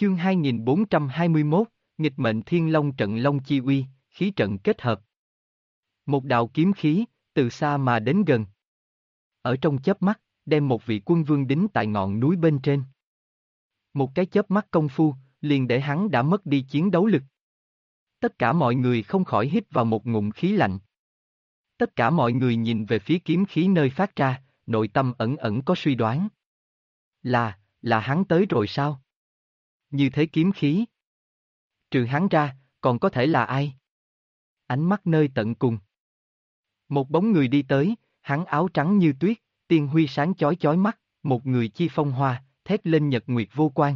Chương 2421, nghịch mệnh Thiên Long trận Long chi uy, khí trận kết hợp. Một đạo kiếm khí, từ xa mà đến gần. Ở trong chớp mắt, đem một vị quân vương đính tại ngọn núi bên trên. Một cái chớp mắt công phu, liền để hắn đã mất đi chiến đấu lực. Tất cả mọi người không khỏi hít vào một ngụm khí lạnh. Tất cả mọi người nhìn về phía kiếm khí nơi phát ra, nội tâm ẩn ẩn có suy đoán. Là hắn tới rồi sao? Như thế kiếm khí. Trừ hắn ra, còn có thể là ai? Ánh mắt nơi tận cùng. Một bóng người đi tới, hắn áo trắng như tuyết, tiên huy sáng chói chói mắt, một người chi phong hoa, thét lên nhật nguyệt vô quan.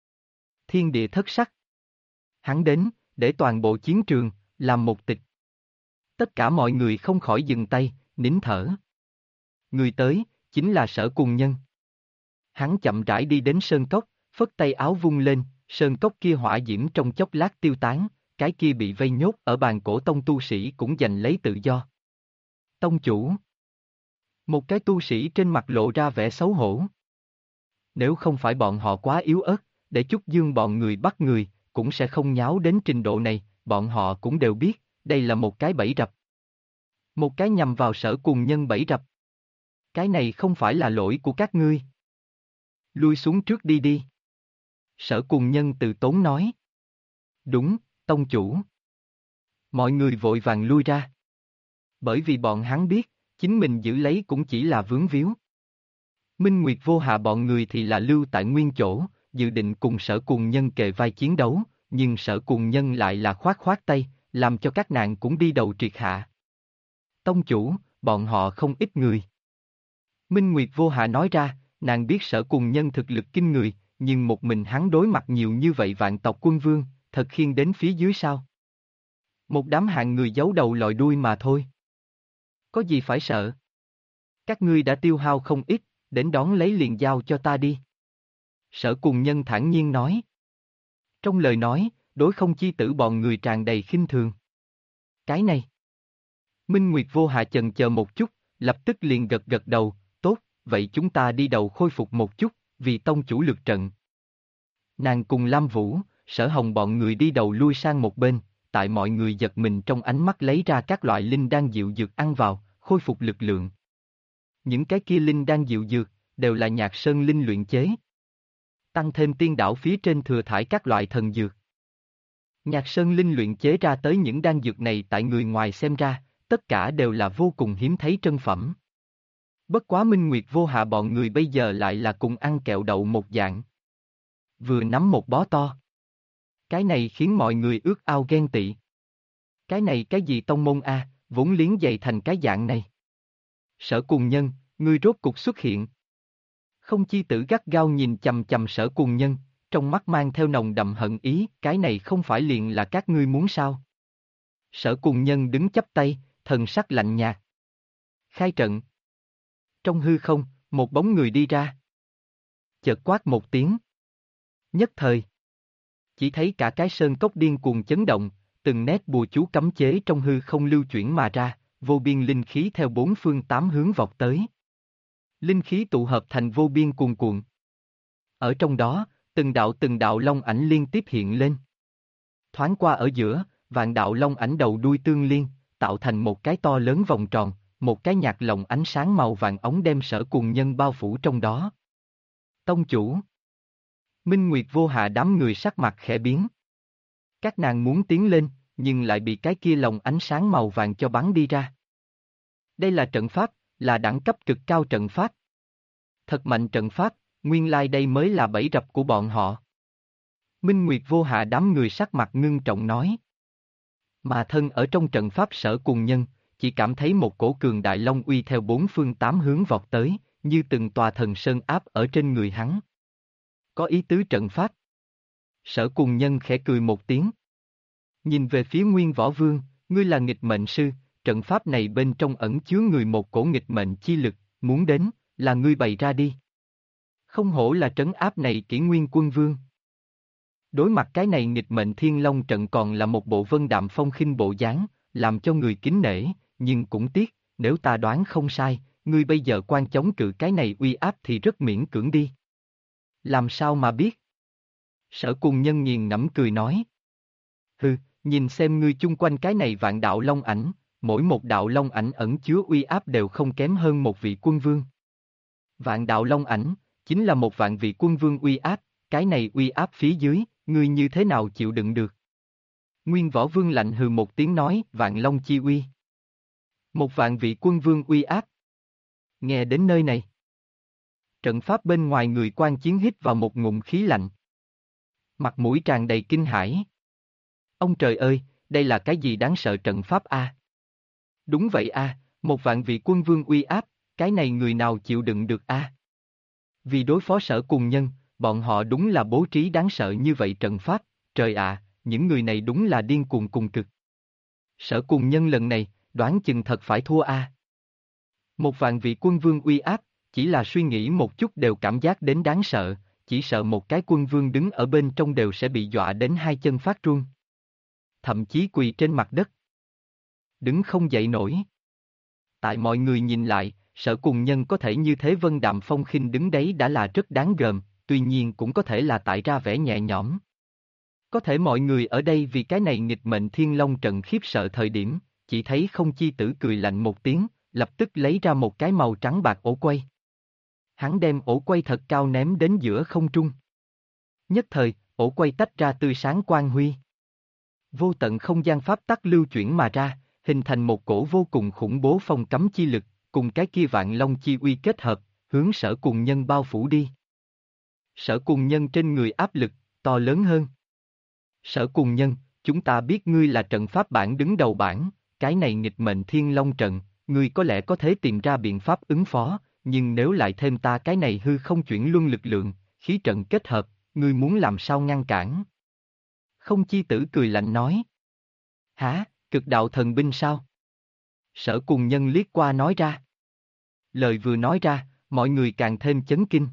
Thiên địa thất sắc. Hắn đến, để toàn bộ chiến trường, làm một tịch. Tất cả mọi người không khỏi dừng tay, nín thở. Người tới, chính là Sở Cùng Nhân. Hắn chậm rãi đi đến sơn cốc, phất tay áo vung lên, sơn cốc kia hỏa diễm trong chốc lát tiêu tán, cái kia bị vây nhốt ở bàn cổ tông tu sĩ cũng giành lấy tự do. Tông chủ. Một cái tu sĩ trên mặt lộ ra vẻ xấu hổ. Nếu không phải bọn họ quá yếu ớt, để Trúc Dương bọn người bắt người, cũng sẽ không nháo đến trình độ này, bọn họ cũng đều biết, đây là một cái bẫy rập. Một cái nhằm vào Sở Cùng Nhân bẫy rập. Cái này không phải là lỗi của các ngươi. Lui xuống trước đi đi. Sở Cùng Nhân từ tốn nói. Đúng, tông chủ. Mọi người vội vàng lui ra. Bởi vì bọn hắn biết, chính mình giữ lấy cũng chỉ là vướng víu. Minh Nguyệt Vô Hạ bọn người thì là lưu tại nguyên chỗ, dự định cùng Sở Cùng Nhân kề vai chiến đấu, nhưng Sở Cùng Nhân lại là khoát khoát tay, làm cho các nàng cũng đi đầu triệt hạ. Tông chủ, bọn họ không ít người. Minh Nguyệt Vô Hạ nói ra, nàng biết Sở Cùng Nhân thực lực kinh người, nhưng một mình hắn đối mặt nhiều như vậy vạn tộc quân vương, thật khiêng đến phía dưới sao? Một đám hạng người giấu đầu lòi đuôi mà thôi. Có gì phải sợ? Các ngươi đã tiêu hao không ít, đến đón lấy liền giao cho ta đi. Sở Cùng Nhân thản nhiên nói. Trong lời nói, đối không chi tử bọn người tràn đầy khinh thường. Cái này. Minh Nguyệt Vô Hạ chần chờ một chút, lập tức liền gật gật đầu, tốt, vậy chúng ta đi đầu khôi phục một chút, vì tông chủ lực trận. Nàng cùng Lam Vũ, Sở Hồng bọn người đi đầu lui sang một bên, tại mọi người giật mình trong ánh mắt lấy ra các loại linh đan dịu dược ăn vào, khôi phục lực lượng. Những cái kia linh đan dịu dược, đều là Nhạc Sơn Linh luyện chế. Tăng thêm tiên đảo phía trên thừa thải các loại thần dược. Nhạc Sơn Linh luyện chế ra tới những đan dược này tại người ngoài xem ra, tất cả đều là vô cùng hiếm thấy trân phẩm. Bất quá Minh Nguyệt Vô Hạ bọn người bây giờ lại là cùng ăn kẹo đậu một dạng. Vừa nắm một bó to. Cái này khiến mọi người ước ao ghen tị. Cái này cái gì tông môn a, vốn liếng dày thành cái dạng này. Sở Cùng Nhân, ngươi rốt cục xuất hiện. Không chi tử gắt gao nhìn chằm chằm Sở Cùng Nhân, trong mắt mang theo nồng đậm hận ý, cái này không phải liền là các ngươi muốn sao? Sở Cùng Nhân đứng chắp tay, thần sắc lạnh nhạt. Khai trận. Trong hư không, một bóng người đi ra. Chợt quát một tiếng. Nhất thời. Chỉ thấy cả cái sơn cốc điên cuồng chấn động, từng nét bùa chú cấm chế trong hư không lưu chuyển mà ra, vô biên linh khí theo bốn phương tám hướng vọt tới. Linh khí tụ hợp thành vô biên cuồn cuộn. Ở trong đó, từng đạo long ảnh liên tiếp hiện lên. Thoáng qua ở giữa, vạn đạo long ảnh đầu đuôi tương liên, tạo thành một cái to lớn vòng tròn, một cái nhạt lồng ánh sáng màu vàng ống đem Sở Cùng Nhân bao phủ trong đó. Tông chủ. Minh Nguyệt Vô Hạ đám người sắc mặt khẽ biến. Các nàng muốn tiến lên, nhưng lại bị cái kia lồng ánh sáng màu vàng cho bắn đi ra. Đây là trận pháp, là đẳng cấp cực cao trận pháp. Thật mạnh trận pháp, nguyên lai đây mới là bẫy rập của bọn họ. Minh Nguyệt Vô Hạ đám người sắc mặt ngưng trọng nói. Mà thân ở trong trận pháp Sở Cùng Nhân, chỉ cảm thấy một cổ cường đại long uy theo bốn phương tám hướng vọt tới, như từng tòa thần sơn áp ở trên người hắn. Có ý tứ trận pháp. Sở Cùng Nhân khẽ cười một tiếng. Nhìn về phía Nguyên Võ Vương, ngươi là nghịch mệnh sư, trận pháp này bên trong ẩn chứa người một cổ nghịch mệnh chi lực, muốn đến, là ngươi bày ra đi. Không hổ là trấn áp này Kỷ Nguyên Quân Vương. Đối mặt cái này nghịch mệnh Thiên Long trận còn là một bộ vân đạm phong khinh bộ dáng, làm cho người kính nể, nhưng cũng tiếc, nếu ta đoán không sai, ngươi bây giờ quan chống cự cái này uy áp thì rất miễn cưỡng đi. Làm sao mà biết? Sở Cùng Nhân nghiền ngẫm cười nói. Hừ, nhìn xem ngươi chung quanh cái này vạn đạo long ảnh, mỗi một đạo long ảnh ẩn chứa uy áp đều không kém hơn một vị quân vương. Vạn đạo long ảnh, chính là một vạn vị quân vương uy áp, cái này uy áp phía dưới, ngươi như thế nào chịu đựng được? Nguyên Võ Vương lạnh hừ một tiếng nói, vạn long chi uy. Một vạn vị quân vương uy áp. Nghe đến nơi này. Trận pháp bên ngoài người quan chiến hít vào một ngụm khí lạnh. Mặt mũi tràn đầy kinh hãi. Ông trời ơi, đây là cái gì đáng sợ trận pháp a? Đúng vậy a, một vạn vị quân vương uy áp, cái này người nào chịu đựng được a? Vì đối phó Sở Cùng Nhân, bọn họ đúng là bố trí đáng sợ như vậy trận pháp, trời ạ, những người này đúng là điên cuồng cùng cực. Sở Cùng Nhân lần này, đoán chừng thật phải thua a. Một vạn vị quân vương uy áp, chỉ là suy nghĩ một chút đều cảm giác đến đáng sợ, chỉ sợ một cái quân vương đứng ở bên trong đều sẽ bị dọa đến hai chân phát run. Thậm chí quỳ trên mặt đất. Đứng không dậy nổi. Tại mọi người nhìn lại, Sở Cùng Nhân có thể như thế vân đạm phong khinh đứng đấy đã là rất đáng gờm, tuy nhiên cũng có thể là tại ra vẻ nhẹ nhõm. Có thể mọi người ở đây vì cái này nghịch mệnh Thiên Long trận khiếp sợ thời điểm, chỉ thấy Không Chi Tử cười lạnh một tiếng, lập tức lấy ra một cái màu trắng bạc ổ quay. Hắn đem ổ quay thật cao ném đến giữa không trung. Nhất thời, ổ quay tách ra tươi sáng quang huy. Vô tận không gian pháp tắc lưu chuyển mà ra, hình thành một cổ vô cùng khủng bố phong cấm chi lực, cùng cái kia vạn long chi uy kết hợp, hướng Sở Cùng Nhân bao phủ đi. Sở Cùng Nhân trên người áp lực, to lớn hơn. Sở Cùng Nhân, chúng ta biết ngươi là trận pháp bảng đứng đầu bảng, cái này nghịch mệnh Thiên Long trận, ngươi có lẽ có thể tìm ra biện pháp ứng phó, nhưng nếu lại thêm ta cái này hư không chuyển luân lực lượng, khí trận kết hợp, ngươi muốn làm sao ngăn cản? Không Chi Tử cười lạnh nói. Hả, cực đạo thần binh sao? Sở Cùng Nhân liếc qua nói ra. Lời vừa nói ra, mọi người càng thêm chấn kinh.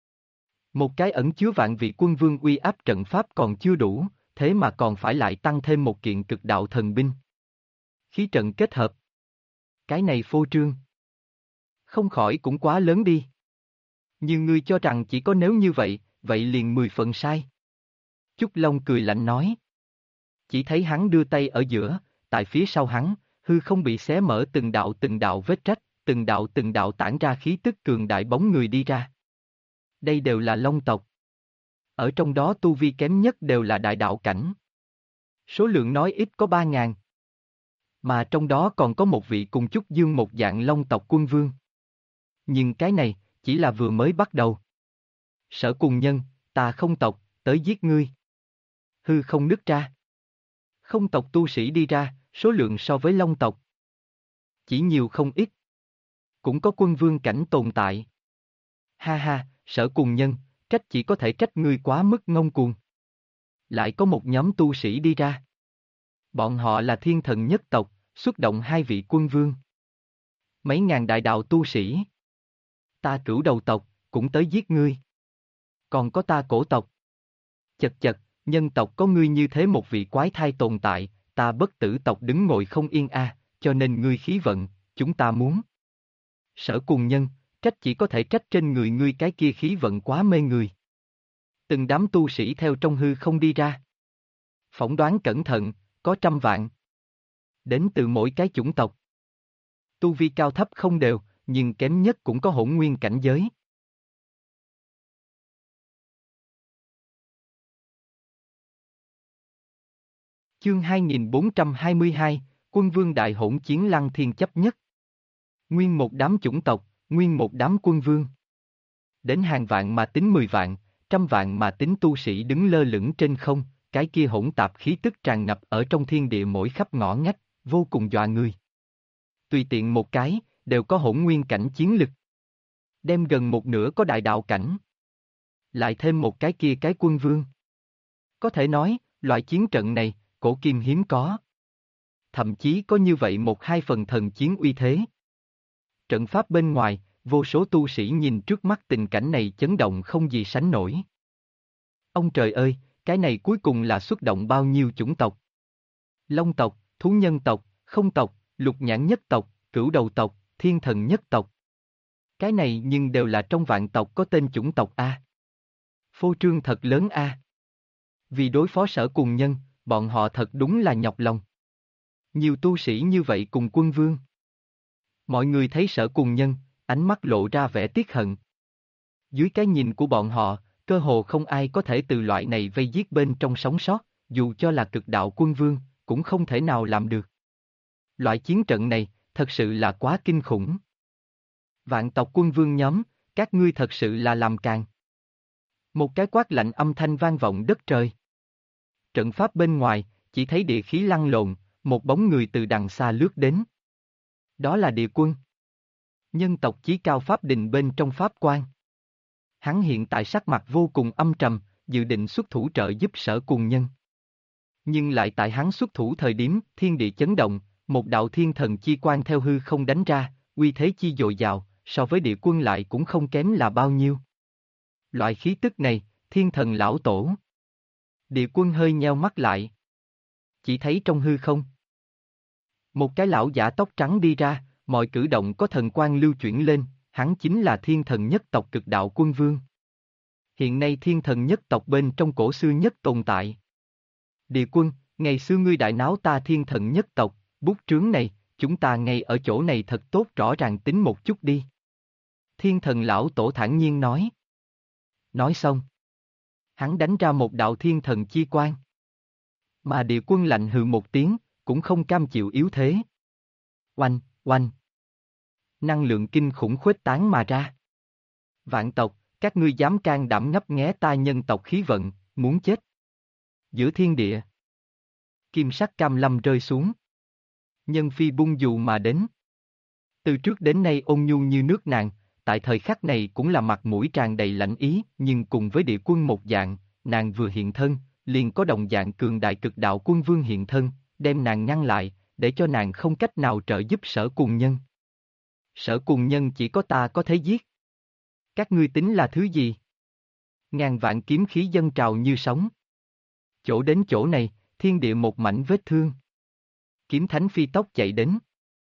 Một cái ẩn chứa vạn vị quân vương uy áp trận pháp còn chưa đủ, thế mà còn phải lại tăng thêm một kiện cực đạo thần binh. Khí trận kết hợp. Cái này phô trương. Không khỏi cũng quá lớn đi. Nhưng ngươi cho rằng chỉ có nếu như vậy, vậy liền 10 phần sai. Chúc Long cười lạnh nói. Chỉ thấy hắn đưa tay ở giữa, tại phía sau hắn, hư không bị xé mở từng đạo vết rách, từng đạo tản ra khí tức cường đại bóng người đi ra. Đây đều là Long tộc. Ở trong đó tu vi kém nhất đều là đại đạo cảnh. Số lượng nói ít có 3.000. Mà trong đó còn có một vị cùng Chúc Dương một dạng Long tộc quân vương. Nhưng cái này, chỉ là vừa mới bắt đầu. Sở Cùng Nhân, ta không tộc, tới giết ngươi. Hư không nứt ra. Không tộc tu sĩ đi ra, số lượng so với Long tộc. Chỉ nhiều không ít. Cũng có quân vương cảnh tồn tại. Ha ha, Sở Cùng Nhân, trách chỉ có thể trách ngươi quá mức ngông cuồng. Lại có một nhóm tu sĩ đi ra. Bọn họ là thiên thần nhất tộc, xuất động hai vị quân vương. Mấy ngàn đại đạo tu sĩ. Ta Cửu Đầu tộc, cũng tới giết ngươi. Còn có ta Cổ tộc. Chật chật, nhân tộc có ngươi như thế một vị quái thai tồn tại, ta Bất Tử tộc đứng ngồi không yên cho nên ngươi khí vận, chúng ta muốn. Sở Cùng Nhân, trách chỉ có thể trách trên người ngươi cái kia khí vận quá mê người. Từng đám tu sĩ theo trong hư không đi ra. Phỏng đoán cẩn thận, có 100 vạn. Đến từ mỗi cái chủng tộc. Tu vi cao thấp không đều, nhưng kém nhất cũng có hỗn nguyên cảnh giới. Chương 2422, Quân Vương Đại Hỗn Chiến Lăng Thiên chấp nhất. Nguyên một đám chủng tộc, nguyên một đám quân vương. Đến hàng vạn mà tính 10 vạn, 100 vạn mà tính tu sĩ đứng lơ lửng trên không, cái kia hỗn tạp khí tức tràn ngập ở trong thiên địa mỗi khắp ngõ ngách, vô cùng dọa người. Tùy tiện một cái, đều có hỗn nguyên cảnh chiến lực. Đem gần một nửa có đại đạo cảnh. Lại thêm một cái kia cái quân vương. Có thể nói, loại chiến trận này, cổ kim hiếm có. Thậm chí có như vậy 1-2 phần thần chiến uy thế. Trận pháp bên ngoài, vô số tu sĩ nhìn trước mắt tình cảnh này chấn động không gì sánh nổi. Ông trời ơi, cái này cuối cùng là xuất động bao nhiêu chủng tộc? Long tộc, thú nhân tộc, không tộc, lục nhãn nhất tộc, cửu đầu tộc, thiên thần nhất tộc. Cái này nhưng đều là trong vạn tộc có tên chủng tộc A. Phô trương thật lớn A. Vì đối phó Sở Cùng Nhân, bọn họ thật đúng là nhọc lòng. Nhiều tu sĩ như vậy cùng quân vương. Mọi người thấy Sở Cùng Nhân, ánh mắt lộ ra vẻ tiếc hận. Dưới cái nhìn của bọn họ, cơ hồ không ai có thể từ loại này vây giết bên trong sống sót, dù cho là cực đạo quân vương, cũng không thể nào làm được. Loại chiến trận này, thật sự là quá kinh khủng. Vạn tộc quân vương nhóm, các ngươi thật sự là làm càng. Một cái quát lạnh âm thanh vang vọng đất trời. Trận pháp bên ngoài, chỉ thấy địa khí lăn lộn, một bóng người từ đằng xa lướt đến. Đó là địa quân. Nhân tộc chí cao pháp đình bên trong pháp quan. Hắn hiện tại sắc mặt vô cùng âm trầm, dự định xuất thủ trợ giúp Sở Cùng Nhân. Nhưng lại tại hắn xuất thủ thời điểm, thiên địa chấn động, một đạo thiên thần chi quan theo hư không đánh ra, uy thế chi dồi dào, so với địa quân lại cũng không kém là bao nhiêu. Loại khí tức này, thiên thần lão tổ. Địa quân hơi nheo mắt lại. Chỉ thấy trong hư không. Một cái lão giả tóc trắng đi ra, mọi cử động có thần quang lưu chuyển lên, hắn chính là thiên thần nhất tộc cực đạo quân vương. Hiện nay thiên thần nhất tộc bên trong cổ xưa nhất tồn tại. Địa quân, ngày xưa ngươi đại náo ta thiên thần nhất tộc, bút trướng này, chúng ta ngay ở chỗ này thật tốt rõ ràng tính một chút đi. Thiên thần lão tổ thản nhiên nói. Nói xong. Hắn đánh ra một đạo thiên thần chi quan. Mà địa quân lạnh hừ một tiếng, cũng không cam chịu yếu thế. Oanh, oanh. Năng lượng kinh khủng khuếch tán mà ra. Vạn tộc, các ngươi dám can đảm ngấp nghé ta nhân tộc khí vận, muốn chết. Giữa thiên địa. Kim sắc cam lâm rơi xuống. Nhân phi bung dù mà đến. Từ trước đến nay ôn nhu như nước nàng, tại thời khắc này cũng là mặt mũi tràn đầy lãnh ý, nhưng cùng với địa quân một dạng, nàng vừa hiện thân, liền có đồng dạng cường đại cực đạo quân vương hiện thân, đem nàng ngăn lại, để cho nàng không cách nào trợ giúp Sở Cùng Nhân. Sở Cùng Nhân chỉ có ta có thể giết. Các ngươi tính là thứ gì? Ngàn vạn kiếm khí dâng trào như sóng. Chỗ đến chỗ này, thiên địa một mảnh vết thương. Kiếm thánh phi tốc chạy đến.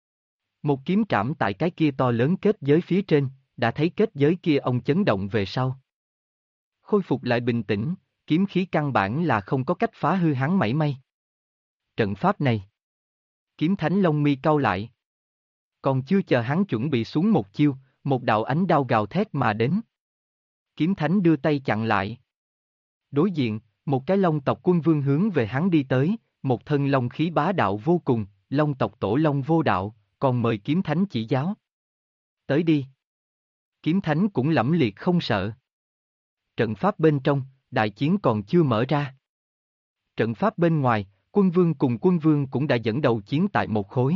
Một kiếm trảm tại cái kia to lớn kết giới phía trên, đã thấy kết giới kia ông chấn động về sau. Khôi phục lại bình tĩnh, kiếm khí căn bản là không có cách phá hư hắn mảy may. Trận pháp này. Kiếm thánh lông mi cau lại. Còn chưa chờ hắn chuẩn bị xuống một chiêu, một đạo ánh đao gào thét mà đến. Kiếm thánh đưa tay chặn lại. Đối diện, một cái long tộc quân vương hướng về hắn đi tới, một thân long khí bá đạo vô cùng, long tộc tổ long vô đạo, còn mời kiếm thánh chỉ giáo. Tới đi. Kiếm thánh cũng lẫm liệt không sợ. Trận pháp bên trong, đại chiến còn chưa mở ra. Trận pháp bên ngoài, quân vương cùng quân vương cũng đã dẫn đầu chiến tại một khối.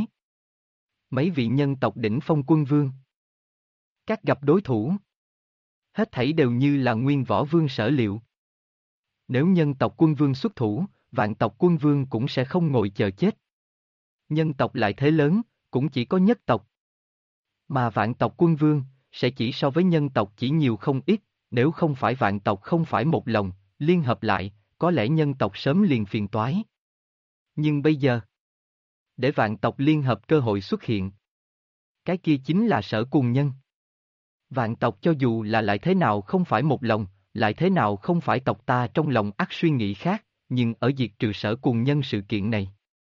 Mấy vị nhân tộc đỉnh phong quân vương. Các gặp đối thủ. Hết thảy đều như là nguyên võ vương sở liệu. Nếu nhân tộc quân vương xuất thủ, vạn tộc quân vương cũng sẽ không ngồi chờ chết. Nhân tộc lại thế lớn, cũng chỉ có nhất tộc. Mà vạn tộc quân vương, sẽ chỉ so với nhân tộc chỉ nhiều không ít, nếu không phải vạn tộc không phải một lòng, liên hợp lại, có lẽ nhân tộc sớm liền phiền toái. Nhưng bây giờ, để vạn tộc liên hợp cơ hội xuất hiện. Cái kia chính là Sở Cùng Nhân. Vạn tộc cho dù là lại thế nào không phải một lòng, lại thế nào không phải tộc ta trong lòng ắt suy nghĩ khác, nhưng ở diệt trừ Sở Cùng Nhân sự kiện này.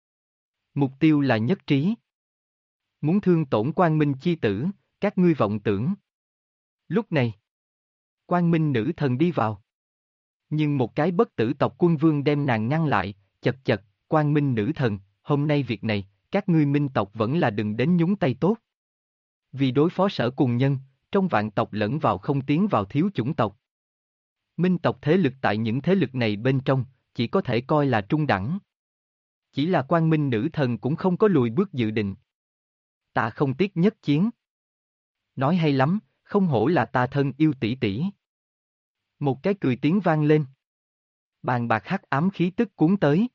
Mục tiêu là nhất trí. Muốn thương tổn Quang Minh chi tử, các ngươi vọng tưởng. Lúc này, Quang Minh nữ thần đi vào. Nhưng một cái bất tử tộc quân vương đem nàng ngăn lại, chật chật, Quang Minh nữ thần, hôm nay việc này, các ngươi minh tộc vẫn là đừng đến nhúng tay tốt. Vì đối phó Sở Cùng Nhân, trong vạn tộc lẫn vào không tiến vào thiếu chủng tộc. Minh tộc thế lực tại những thế lực này bên trong, chỉ có thể coi là trung đẳng. Chỉ là Quang Minh nữ thần cũng không có lùi bước dự định. Ta không tiếc nhất chiến. Nói hay lắm, không hổ là ta thân yêu tỷ tỷ. Một cái cười tiếng vang lên. Bàn bạc hắc ám khí tức cuốn tới.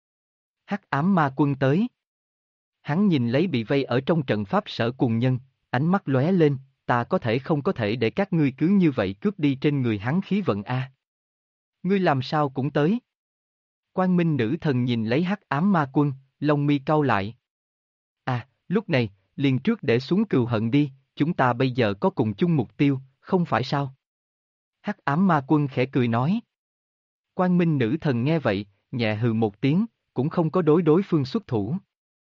Hắc ám ma quân tới. Hắn nhìn lấy bị vây ở trong trận pháp Sở Cùng Nhân, ánh mắt lóe lên, ta có thể không có thể để các ngươi cứ như vậy cướp đi trên người hắn khí vận a. Ngươi làm sao cũng tới. Quang Minh nữ thần nhìn lấy hắc ám ma quân, lông mi cau lại. À, lúc này, liền trước để xuống cừu hận đi, chúng ta bây giờ có cùng chung mục tiêu, không phải sao? Hắc ám ma quân khẽ cười nói. Quang Minh nữ thần nghe vậy, nhẹ hừ một tiếng, cũng không có đối phương xuất thủ.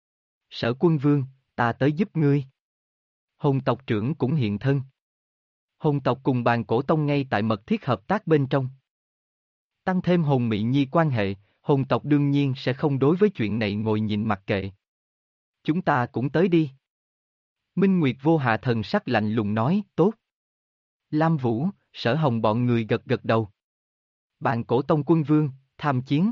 Sở Quân Vương, ta tới giúp ngươi. Hồn tộc trưởng cũng hiện thân. Hồn tộc cùng bàn cổ tông ngay tại mật thiết hợp tác bên trong. Tăng thêm hồn mị nhi quan hệ, hồn tộc đương nhiên sẽ không đối với chuyện này ngồi nhìn mặc kệ. Chúng ta cũng tới đi. Minh Nguyệt Vô Hạ thần sắc lạnh lùng nói, tốt. Lam Vũ, Sở Hồng bọn người gật gật đầu. Bàn cổ tông quân vương, tham chiến.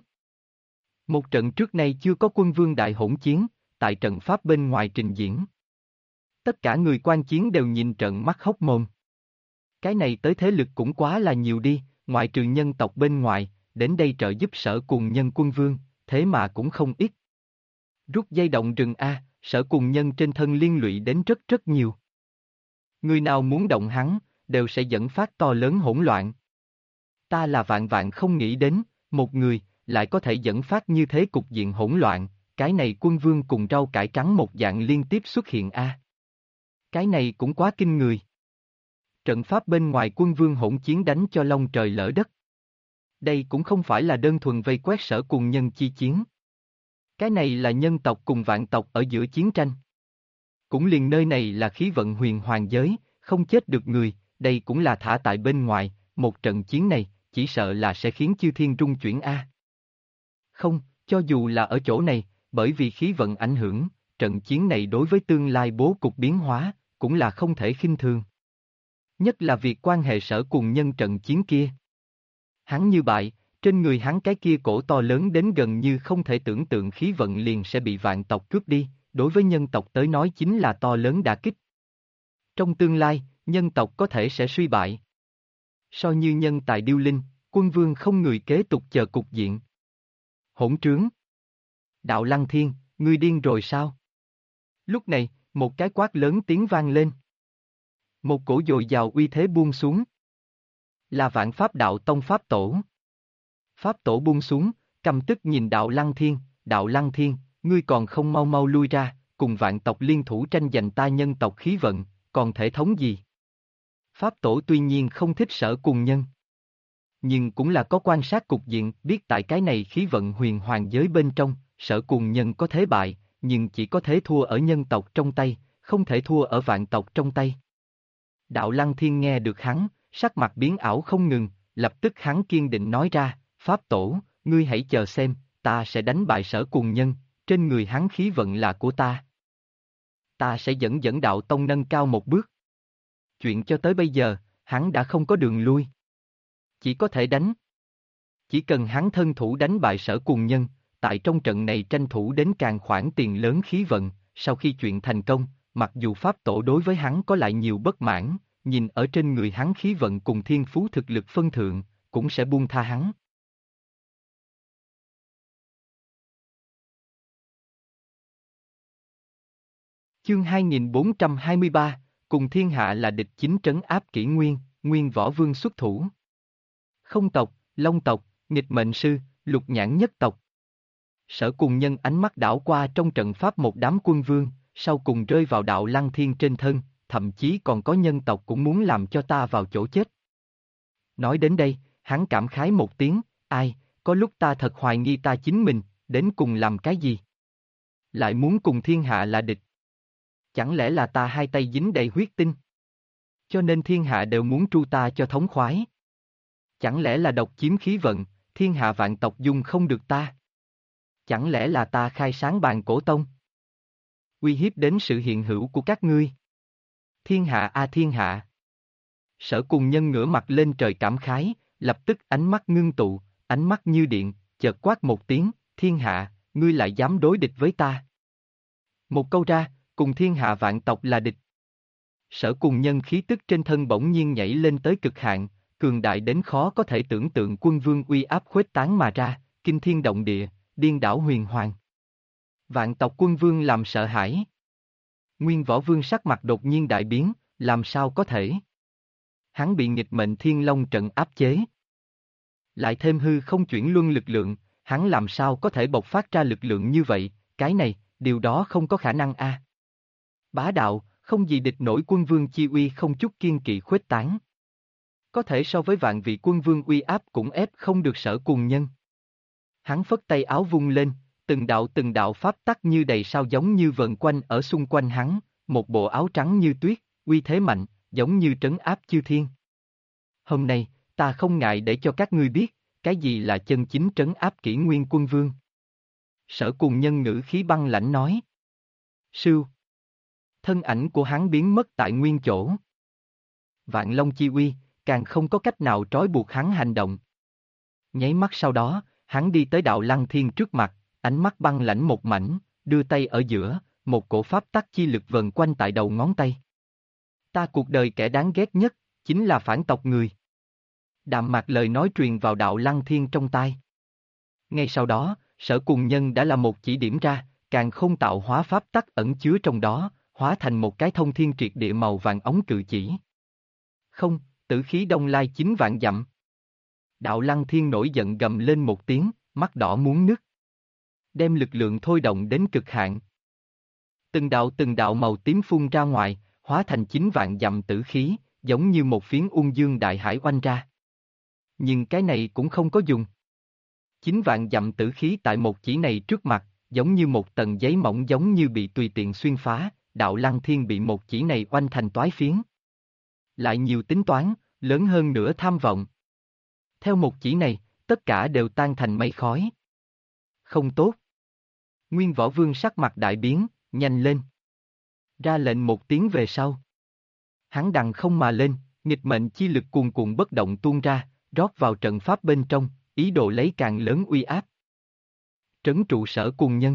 Một trận trước nay chưa có quân vương đại hỗn chiến, tại trận pháp bên ngoài trình diễn. Tất cả người quan chiến đều nhìn trận mắt hốc mồm. Cái này tới thế lực cũng quá là nhiều đi, ngoại trừ nhân tộc bên ngoài, đến đây trợ giúp Sở Cùng Nhân quân vương, thế mà cũng không ít. Rút dây động rừng A, Sở Cùng Nhân trên thân liên lụy đến rất nhiều. Người nào muốn động hắn, đều sẽ dẫn phát to lớn hỗn loạn. Ta là vạn vạn không nghĩ đến, một người, lại có thể dẫn phát như thế cục diện hỗn loạn, cái này quân vương cùng rau cải trắng một dạng liên tiếp xuất hiện A. Cái này cũng quá kinh người. Trận pháp bên ngoài quân vương hỗn chiến đánh cho long trời lỡ đất. Đây cũng không phải là đơn thuần vây quét Sở Cùng Nhân chi chiến. Cái này là nhân tộc cùng vạn tộc ở giữa chiến tranh. Cũng liền nơi này là khí vận huyền hoàng giới, không chết được người, đây cũng là thả tại bên ngoài, một trận chiến này, chỉ sợ là sẽ khiến chư thiên rung chuyển A. Không, cho dù là ở chỗ này, bởi vì khí vận ảnh hưởng, trận chiến này đối với tương lai bố cục biến hóa, cũng là không thể khinh thường. Nhất là việc quan hệ Sở Cùng Nhân trận chiến kia. Hắn như bại, trên người hắn cái kia cổ to lớn đến gần như không thể tưởng tượng khí vận liền sẽ bị vạn tộc cướp đi, đối với nhân tộc tới nói chính là to lớn đả kích. Trong tương lai, nhân tộc có thể sẽ suy bại. So như nhân tài điêu linh, quân vương không người kế tục chờ cục diện. Hỗn trướng. Đạo Lăng Thiên, ngươi điên rồi sao? Lúc này, một cái quát lớn tiếng vang lên. Một cổ dồi dào uy thế buông xuống. Là Vạn Pháp Đạo Tông Pháp Tổ. Pháp Tổ buông xuống, căm tức nhìn Đạo Lăng Thiên, ngươi còn không mau mau lui ra, cùng vạn tộc liên thủ tranh giành ta nhân tộc khí vận, còn thể thống gì? Pháp Tổ tuy nhiên không thích Sở Cùng Nhân. Nhưng cũng là có quan sát cục diện, biết tại cái này khí vận huyền hoàng giới bên trong, Sở Cùng Nhân có thế bại, nhưng chỉ có thế thua ở nhân tộc trong tay, không thể thua ở vạn tộc trong tay. Đạo Lăng Thiên nghe được hắn, sắc mặt biến ảo không ngừng, lập tức hắn kiên định nói ra, Pháp Tổ, ngươi hãy chờ xem, ta sẽ đánh bại Sở Cùng Nhân, trên người hắn khí vận là của ta. Ta sẽ dẫn đạo tông nâng cao một bước. Chuyện cho tới bây giờ, hắn đã không có đường lui. Chỉ có thể đánh. Chỉ cần hắn thân thủ đánh bại Sở Cùng Nhân, tại trong trận này tranh thủ đến càng khoản tiền lớn khí vận, sau khi chuyện thành công, mặc dù Pháp Tổ đối với hắn có lại nhiều bất mãn, nhìn ở trên người hắn khí vận cùng thiên phú thực lực phân thượng, cũng sẽ buông tha hắn. Chương 2423, cùng thiên hạ là địch chính trấn áp Kỷ Nguyên, Nguyên Võ Vương xuất thủ. Không tộc, Long tộc, nghịch mệnh sư, Lục Nhãn nhất tộc. Sở Cùng Nhân ánh mắt đảo qua trong trận pháp một đám quân vương, sau cùng rơi vào Đạo Lăng Thiên trên thân, thậm chí còn có nhân tộc cũng muốn làm cho ta vào chỗ chết. Nói đến đây, hắn cảm khái một tiếng, ai, có lúc ta thật hoài nghi ta chính mình, đến cùng làm cái gì? Lại muốn cùng thiên hạ là địch. Chẳng lẽ là ta hai tay dính đầy huyết tinh? Cho nên thiên hạ đều muốn tru ta cho thống khoái. Chẳng lẽ là độc chiếm khí vận, thiên hạ vạn tộc dung không được ta? Chẳng lẽ là ta khai sáng bàn cổ tông? Uy hiếp đến sự hiện hữu của các ngươi. Thiên hạ a thiên hạ. Sở Cùng Nhân ngửa mặt lên trời cảm khái, lập tức ánh mắt ngưng tụ, ánh mắt như điện, chợt quát một tiếng, thiên hạ, ngươi lại dám đối địch với ta. Một câu ra, cùng thiên hạ vạn tộc là địch. Sở Cùng Nhân khí tức trên thân bỗng nhiên nhảy lên tới cực hạn, cường đại đến khó có thể tưởng tượng quân vương uy áp khuếch tán mà ra, kinh thiên động địa, điên đảo huyền hoàng. Vạn tộc quân vương làm sợ hãi. Nguyên Võ Vương sắc mặt đột nhiên đại biến, làm sao có thể? Hắn bị nghịch mệnh Thiên Long trận áp chế. Lại thêm hư không chuyển luân lực lượng, hắn làm sao có thể bộc phát ra lực lượng như vậy, cái này, điều đó không có khả năng a. Bá đạo, không gì địch nổi quân vương chi uy không chút kiên kỵ khuếch tán. Có thể so với vạn vị quân vương uy áp cũng ép không được Sở Cùng Nhân. Hắn phất tay áo vung lên, từng đạo pháp tắc như đầy sao giống như vần quanh ở xung quanh hắn, một bộ áo trắng như tuyết, uy thế mạnh, giống như trấn áp chư thiên. Hôm nay, ta không ngại để cho các ngươi biết, cái gì là chân chính trấn áp Kỷ Nguyên Quân Vương. Sở Cùng Nhân ngữ khí băng lãnh nói. Sưu. Thân ảnh của hắn biến mất tại nguyên chỗ. Vạn Long chi uy, càng không có cách nào trói buộc hắn hành động. Nháy mắt sau đó, hắn đi tới Đạo Lăng Thiên trước mặt, ánh mắt băng lãnh một mảnh, đưa tay ở giữa, một cổ pháp tắc chi lực vần quanh tại đầu ngón tay. Ta cuộc đời kẻ đáng ghét nhất, chính là phản tộc người. Đạm mạc lời nói truyền vào Đạo Lăng Thiên trong tai. Ngay sau đó, Sở Cùng Nhân đã là một chỉ điểm ra, càng không tạo hóa pháp tắc ẩn chứa trong đó, hóa thành một cái thông thiên triệt địa màu vàng ống cự chỉ. Không, tử khí đông lai 9 vạn dặm. Đạo Lăng Thiên nổi giận gầm lên một tiếng, mắt đỏ muốn nứt. Đem lực lượng thôi động đến cực hạn. Từng đạo màu tím phun ra ngoài, hóa thành 9 vạn dặm tử khí, giống như một phiến ung dương đại hải oanh ra. Nhưng cái này cũng không có dùng. 9 vạn dặm tử khí tại một chỉ này trước mặt, giống như một tầng giấy mỏng giống như bị tùy tiện xuyên phá, Đạo Lăng Thiên bị một chỉ này oanh thành toái phiến. Lại nhiều tính toán, lớn hơn nữa tham vọng. Theo một chỉ này, tất cả đều tan thành mây khói. Không tốt. Nguyên Võ Vương sắc mặt đại biến, nhanh lên. Ra lệnh một tiếng về sau. Hắn đằng không mà lên, nghịch mệnh chi lực cuồn cuộn bất động tuôn ra, rót vào trận pháp bên trong, ý đồ lấy càng lớn uy áp. Trấn trụ Sở Cùng Nhân.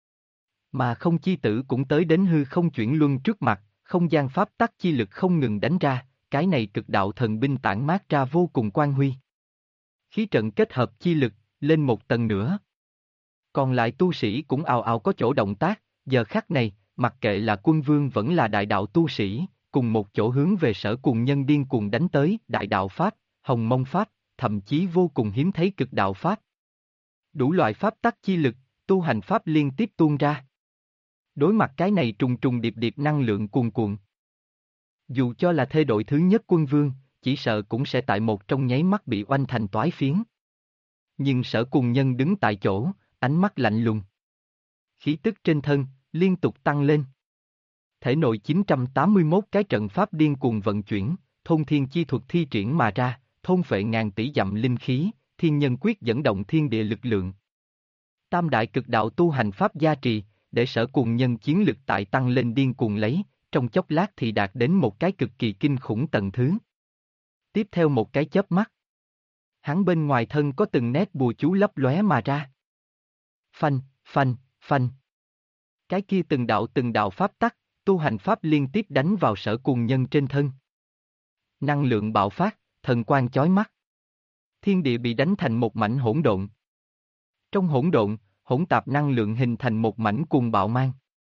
Mà không chi tử cũng tới đến hư không chuyển luân trước mặt, không gian pháp tắc chi lực không ngừng đánh ra, cái này cực đạo thần binh tản mát ra vô cùng quang huy. Khí trận kết hợp chi lực, lên một tầng nữa. Còn lại tu sĩ cũng ào ào có chỗ động tác, giờ khắc này, mặc kệ là quân vương vẫn là đại đạo tu sĩ, cùng một chỗ hướng về Sở Cùng Nhân điên cuồng đánh tới, đại đạo pháp, hồng mông pháp, thậm chí vô cùng hiếm thấy cực đạo pháp. Đủ loại pháp tắc chi lực, tu hành pháp liên tiếp tuôn ra. Đối mặt cái này trùng trùng điệp điệp năng lượng cuồn cuộn. Dù cho là thê đội thứ nhất quân vương, chỉ sợ cũng sẽ tại một trong nháy mắt bị oanh thành toái phiến. Nhưng Sở Cùng Nhân đứng tại chỗ, ánh mắt lạnh lùng. Khí tức trên thân, liên tục tăng lên. Thể nội 981 cái trận pháp điên cuồng vận chuyển, thôn thiên chi thuật thi triển mà ra, thôn phệ ngàn tỷ dặm linh khí, thiên nhân quyết dẫn động thiên địa lực lượng. Tam đại cực đạo tu hành pháp gia trì, để Sở Cùng Nhân chiến lực tại tăng lên điên cuồng lấy, trong chốc lát thì đạt đến một cái cực kỳ kinh khủng tầng thứ. Tiếp theo một cái chớp mắt. Hắn bên ngoài thân có từng nét bùa chú lấp lóe mà ra. Phanh, phanh, phanh. Cái kia từng đạo pháp tắc, tu hành pháp liên tiếp đánh vào Sở Cùng Nhân trên thân. Năng lượng bạo phát, thần quang chói mắt. Thiên địa bị đánh thành một mảnh hỗn độn. Trong hỗn độn, hỗn tạp năng lượng hình thành một mảnh cuồng bạo mang.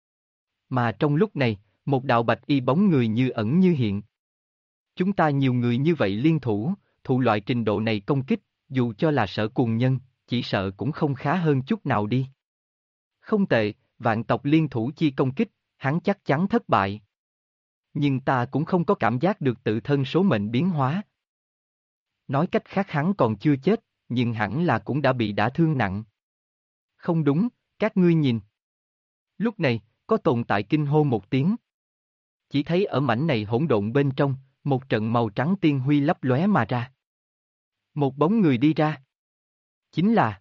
Mà trong lúc này, một đạo bạch y bóng người như ẩn như hiện. Chúng ta nhiều người như vậy liên thủ, thụ loại trình độ này công kích, dù cho là Sở Cùng Nhân, chỉ sợ cũng không khá hơn chút nào đi. Không tệ, vạn tộc liên thủ chi công kích, hắn chắc chắn thất bại. Nhưng ta cũng không có cảm giác được tự thân số mệnh biến hóa. Nói cách khác hắn còn chưa chết, nhưng hẳn là cũng đã bị đả thương nặng. Không đúng, các ngươi nhìn. Lúc này, có tồn tại kinh hô một tiếng. Chỉ thấy ở mảnh này hỗn độn bên trong, một trận màu trắng tiên huy lấp lóe mà ra. Một bóng người đi ra. Chính là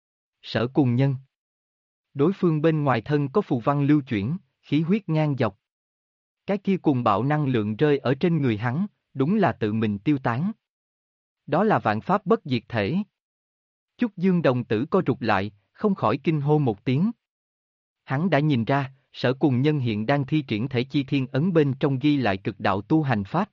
Sở Cùng Nhân. Đối phương bên ngoài thân có phù văn lưu chuyển, khí huyết ngang dọc. Cái kia cùng bạo năng lượng rơi ở trên người hắn, đúng là tự mình tiêu tán. Đó là vạn pháp bất diệt thể. Chúc Dương đồng tử co rụt lại, không khỏi kinh hô một tiếng. Hắn đã nhìn ra, Sở Cùng Nhân hiện đang thi triển thể chi thiên ấn bên trong ghi lại cực đạo tu hành pháp.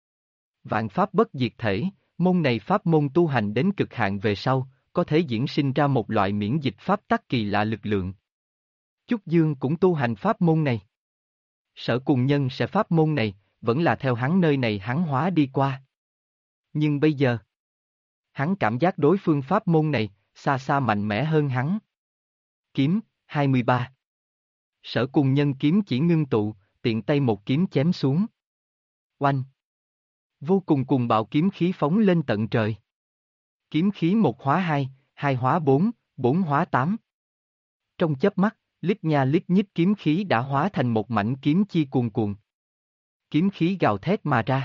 Vạn pháp bất diệt thể, môn này pháp môn tu hành đến cực hạn về sau, có thể diễn sinh ra một loại miễn dịch pháp tắc kỳ lạ lực lượng. Chúc Dương cũng tu hành pháp môn này. Sở Cùng Nhân sẽ pháp môn này, vẫn là theo hắn nơi này hắn hóa đi qua. Nhưng bây giờ, hắn cảm giác đối phương pháp môn này, xa xa mạnh mẽ hơn hắn. Kiếm, 23. Sở Cùng Nhân kiếm chỉ ngưng tụ, tiện tay một kiếm chém xuống. Oanh! Vô cùng cuồng bạo kiếm khí phóng lên tận trời. Kiếm khí 1 hóa 2, 2 hóa 4, 4 hóa 8. Trong chớp mắt, lít nha lít nhít kiếm khí đã hóa thành một mảnh kiếm chi cuồn cuộn. Kiếm khí gào thét mà ra.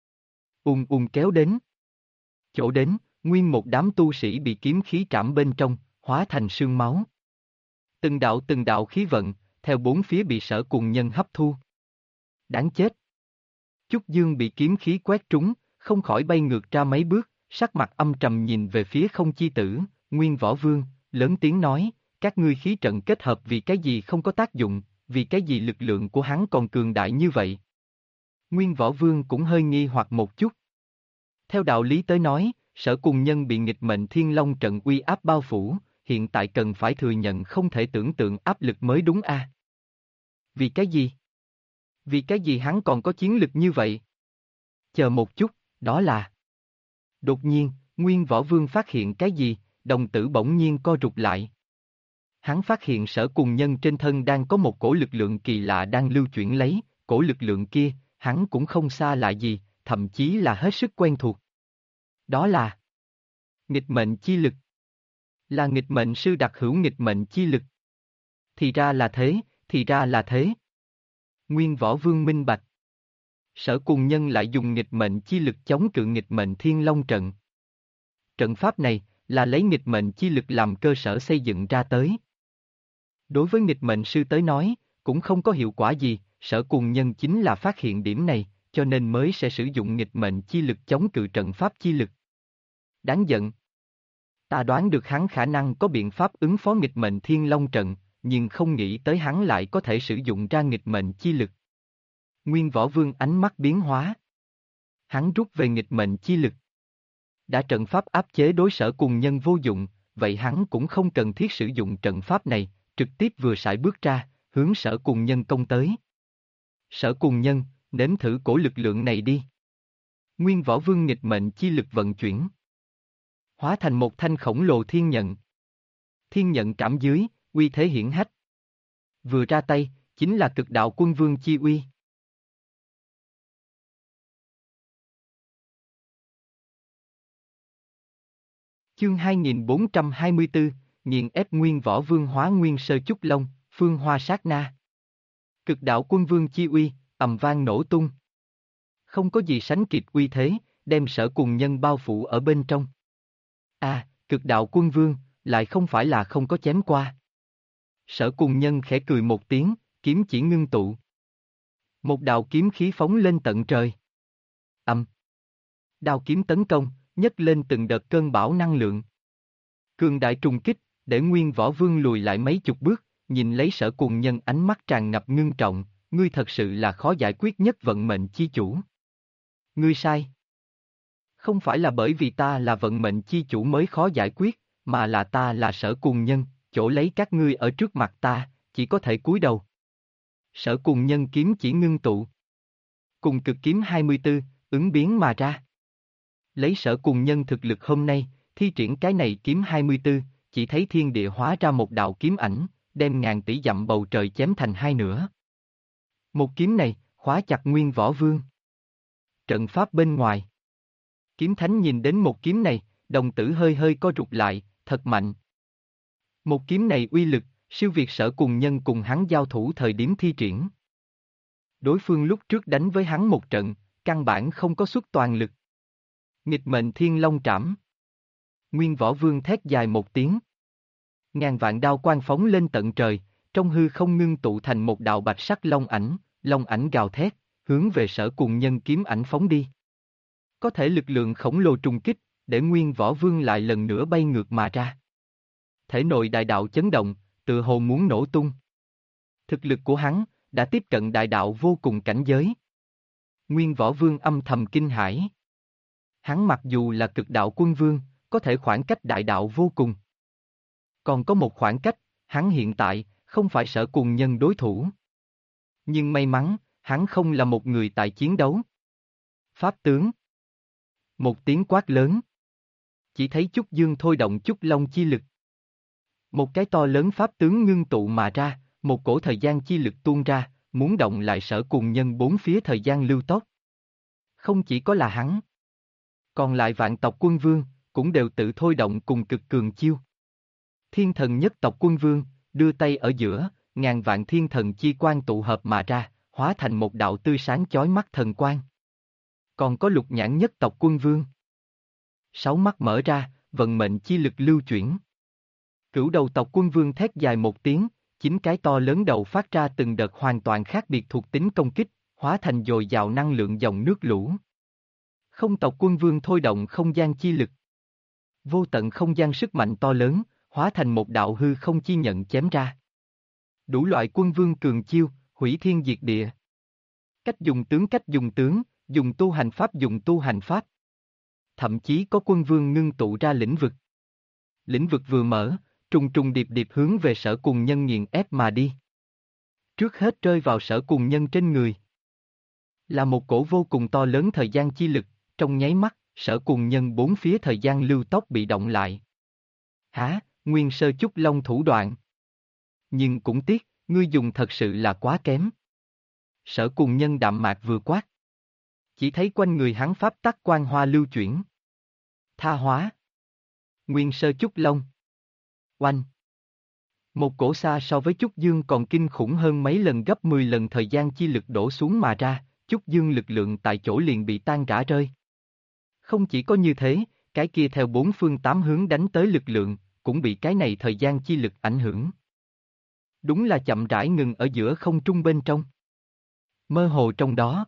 Kéo đến. Chỗ đến, nguyên một đám tu sĩ bị kiếm khí trảm bên trong, hóa thành sương máu. Từng đạo khí vận, theo bốn phía bị Sở Cùng Nhân hấp thu. Đáng chết. Chúc Dương bị kiếm khí quét trúng, không khỏi bay ngược ra mấy bước, sắc mặt âm trầm nhìn về phía Không Chi Tử, Nguyên Võ Vương, lớn tiếng nói, các ngươi khí trận kết hợp vì cái gì không có tác dụng, vì cái gì lực lượng của hắn còn cường đại như vậy. Nguyên Võ Vương cũng hơi nghi hoặc một chút. Theo đạo lý tới nói, Sở Cùng Nhân bị nghịch mệnh Thiên Long trận uy áp bao phủ, hiện tại cần phải thừa nhận không thể tưởng tượng áp lực mới đúng a. Vì cái gì? Vì cái gì hắn còn có chiến lực như vậy? Chờ một chút, đó là... Đột nhiên, Nguyên Võ Vương phát hiện cái gì, đồng tử bỗng nhiên co rụt lại. Hắn phát hiện Sở Cùng Nhân trên thân đang có một cổ lực lượng kỳ lạ đang lưu chuyển lấy, cổ lực lượng kia, hắn cũng không xa lạ gì, thậm chí là hết sức quen thuộc. Đó là nghịch mệnh chi lực. Là nghịch mệnh sư đặc hữu nghịch mệnh chi lực. Thì ra là thế, thì ra là thế. Nguyên Võ Vương minh bạch. Sở Cùng Nhân lại dùng nghịch mệnh chi lực chống cự nghịch mệnh Thiên Long trận. Trận pháp này là lấy nghịch mệnh chi lực làm cơ sở xây dựng ra tới. Đối với nghịch mệnh sư tới nói, cũng không có hiệu quả gì, Sở Cùng Nhân chính là phát hiện điểm này, cho nên mới sẽ sử dụng nghịch mệnh chi lực chống cự trận pháp chi lực. Đáng giận. Ta đoán được hắn khả năng có biện pháp ứng phó nghịch mệnh Thiên Long trận, nhưng không nghĩ tới hắn lại có thể sử dụng ra nghịch mệnh chi lực. Nguyên Võ Vương ánh mắt biến hóa. Hắn rút về nghịch mệnh chi lực. Đã trận pháp áp chế đối Sở Cùng Nhân vô dụng, vậy hắn cũng không cần thiết sử dụng trận pháp này, trực tiếp vừa sải bước ra, hướng Sở Cùng Nhân công tới. Sở Cùng Nhân, nếm thử cổ lực lượng này đi. Nguyên Võ Vương nghịch mệnh chi lực vận chuyển. Hóa thành một thanh khổng lồ thiên nhận. Thiên nhận trảm dưới, uy thế hiển hách. Vừa ra tay, chính là cực đạo quân vương chi uy. Chương 2424, nghiền ép Nguyên Võ Vương hóa Nguyên Sơ Chúc Long, Phương Hoa Sát Na. Cực đạo quân vương chi uy, ầm vang nổ tung. Không có gì sánh kịp uy thế, đem Sở Cùng Nhân bao phủ ở bên trong. Cực đạo quân vương, lại không phải là không có chém qua. Sở Cùng Nhân khẽ cười một tiếng, kiếm chỉ ngưng tụ. Một đạo kiếm khí phóng lên tận trời. Đao kiếm tấn công, nhấc lên từng đợt cơn bão năng lượng. Cường đại trùng kích, để Nguyên Võ Vương lùi lại mấy chục bước, nhìn lấy Sở Cùng Nhân ánh mắt tràn ngập ngưng trọng, ngươi thật sự là khó giải quyết nhất vận mệnh chi chủ. Ngươi sai. Không phải là bởi vì ta là vận mệnh chi chủ mới khó giải quyết, mà là ta là Sở Cùng Nhân, chỗ lấy các ngươi ở trước mặt ta, chỉ có thể cúi đầu. Sở Cùng Nhân kiếm chỉ ngưng tụ. Cùng cực kiếm 24, ứng biến mà ra. Lấy Sở Cùng Nhân thực lực hôm nay, thi triển cái này kiếm 24, chỉ thấy thiên địa hóa ra một đạo kiếm ảnh, đem ngàn tỷ dặm bầu trời chém thành hai nửa. Một kiếm này, khóa chặt Nguyên Võ Vương. Trận pháp bên ngoài. Kiếm Thánh nhìn đến một kiếm này, đồng tử hơi hơi co rụt lại, thật mạnh. Một kiếm này uy lực, siêu việt Sở Cùng Nhân cùng hắn giao thủ thời điểm thi triển. Đối phương lúc trước đánh với hắn một trận, căn bản không có xuất toàn lực. Nghịch mệnh Thiên Long trảm. Nguyên Võ Vương thét dài một tiếng. Ngàn vạn đao quang phóng lên tận trời, trong hư không ngưng tụ thành một đạo bạch sắc long ảnh gào thét, hướng về Sở Cùng Nhân kiếm ảnh phóng đi. Có thể lực lượng khổng lồ trùng kích, để Nguyên Võ Vương lại lần nữa bay ngược mà ra. Thể nội đại đạo chấn động, tựa hồ muốn nổ tung. Thực lực của hắn, đã tiếp cận đại đạo vô cùng cảnh giới. Nguyên Võ Vương âm thầm kinh hãi. Hắn mặc dù là cực đạo quân vương, có thể khoảng cách đại đạo vô cùng. Còn có một khoảng cách, hắn hiện tại, không phải Sở Cùng Nhân đối thủ. Nhưng may mắn, hắn không là một người tại chiến đấu. Pháp tướng. Một tiếng quát lớn. Chỉ thấy Chúc Dương thôi động Chúc Long chi lực. Một cái to lớn pháp tướng ngưng tụ mà ra, một cổ thời gian chi lực tuôn ra, muốn động lại Sở Cùng Nhân bốn phía thời gian lưu tốc. Không chỉ có là hắn. Còn lại vạn tộc quân vương, cũng đều tự thôi động cùng cực cường chiêu. Thiên thần nhất tộc quân vương, đưa tay ở giữa, ngàn vạn thiên thần chi quang tụ hợp mà ra, hóa thành một đạo tươi sáng chói mắt thần quang. Còn có lục nhãn nhất tộc quân vương. Sáu mắt mở ra, vận mệnh chi lực lưu chuyển. Cửu đầu tộc quân vương thét dài một tiếng, chín cái to lớn đầu phát ra từng đợt hoàn toàn khác biệt thuộc tính công kích, hóa thành dồi dào năng lượng dòng nước lũ. Không tộc quân vương thôi động không gian chi lực. Vô tận không gian sức mạnh to lớn, hóa thành một đạo hư không chi nhận chém ra. Đủ loại quân vương cường chiêu, hủy thiên diệt địa. Cách dùng tướng, dùng tu hành pháp. Thậm chí có quân vương ngưng tụ ra lĩnh vực. Lĩnh vực vừa mở, trùng trùng điệp điệp hướng về Sở Cùng Nhân nghiền ép mà đi. Trước hết rơi vào Sở Cùng Nhân trên người. Là một cổ vô cùng to lớn thời gian chi lực, trong nháy mắt, Sở Cùng Nhân bốn phía thời gian lưu tốc bị động lại. Hả, Nguyên Sơ Chúc Long thủ đoạn. Nhưng cũng tiếc, ngươi dùng thật sự là quá kém. Sở Cùng Nhân đạm mạc vừa quát. Chỉ thấy quanh người hắn pháp tắc quang hoa lưu chuyển. Tha hóa. Nguyên Sơ Chúc Long. Oanh. Một cổ xa so với Chúc Dương còn kinh khủng hơn mấy lần gấp 10 lần thời gian chi lực đổ xuống mà ra, Chúc Dương lực lượng tại chỗ liền bị tan rã rơi. Không chỉ có như thế, cái kia theo bốn phương tám hướng đánh tới lực lượng, cũng bị cái này thời gian chi lực ảnh hưởng. Đúng là chậm rãi ngừng ở giữa không trung bên trong. Mơ hồ trong đó.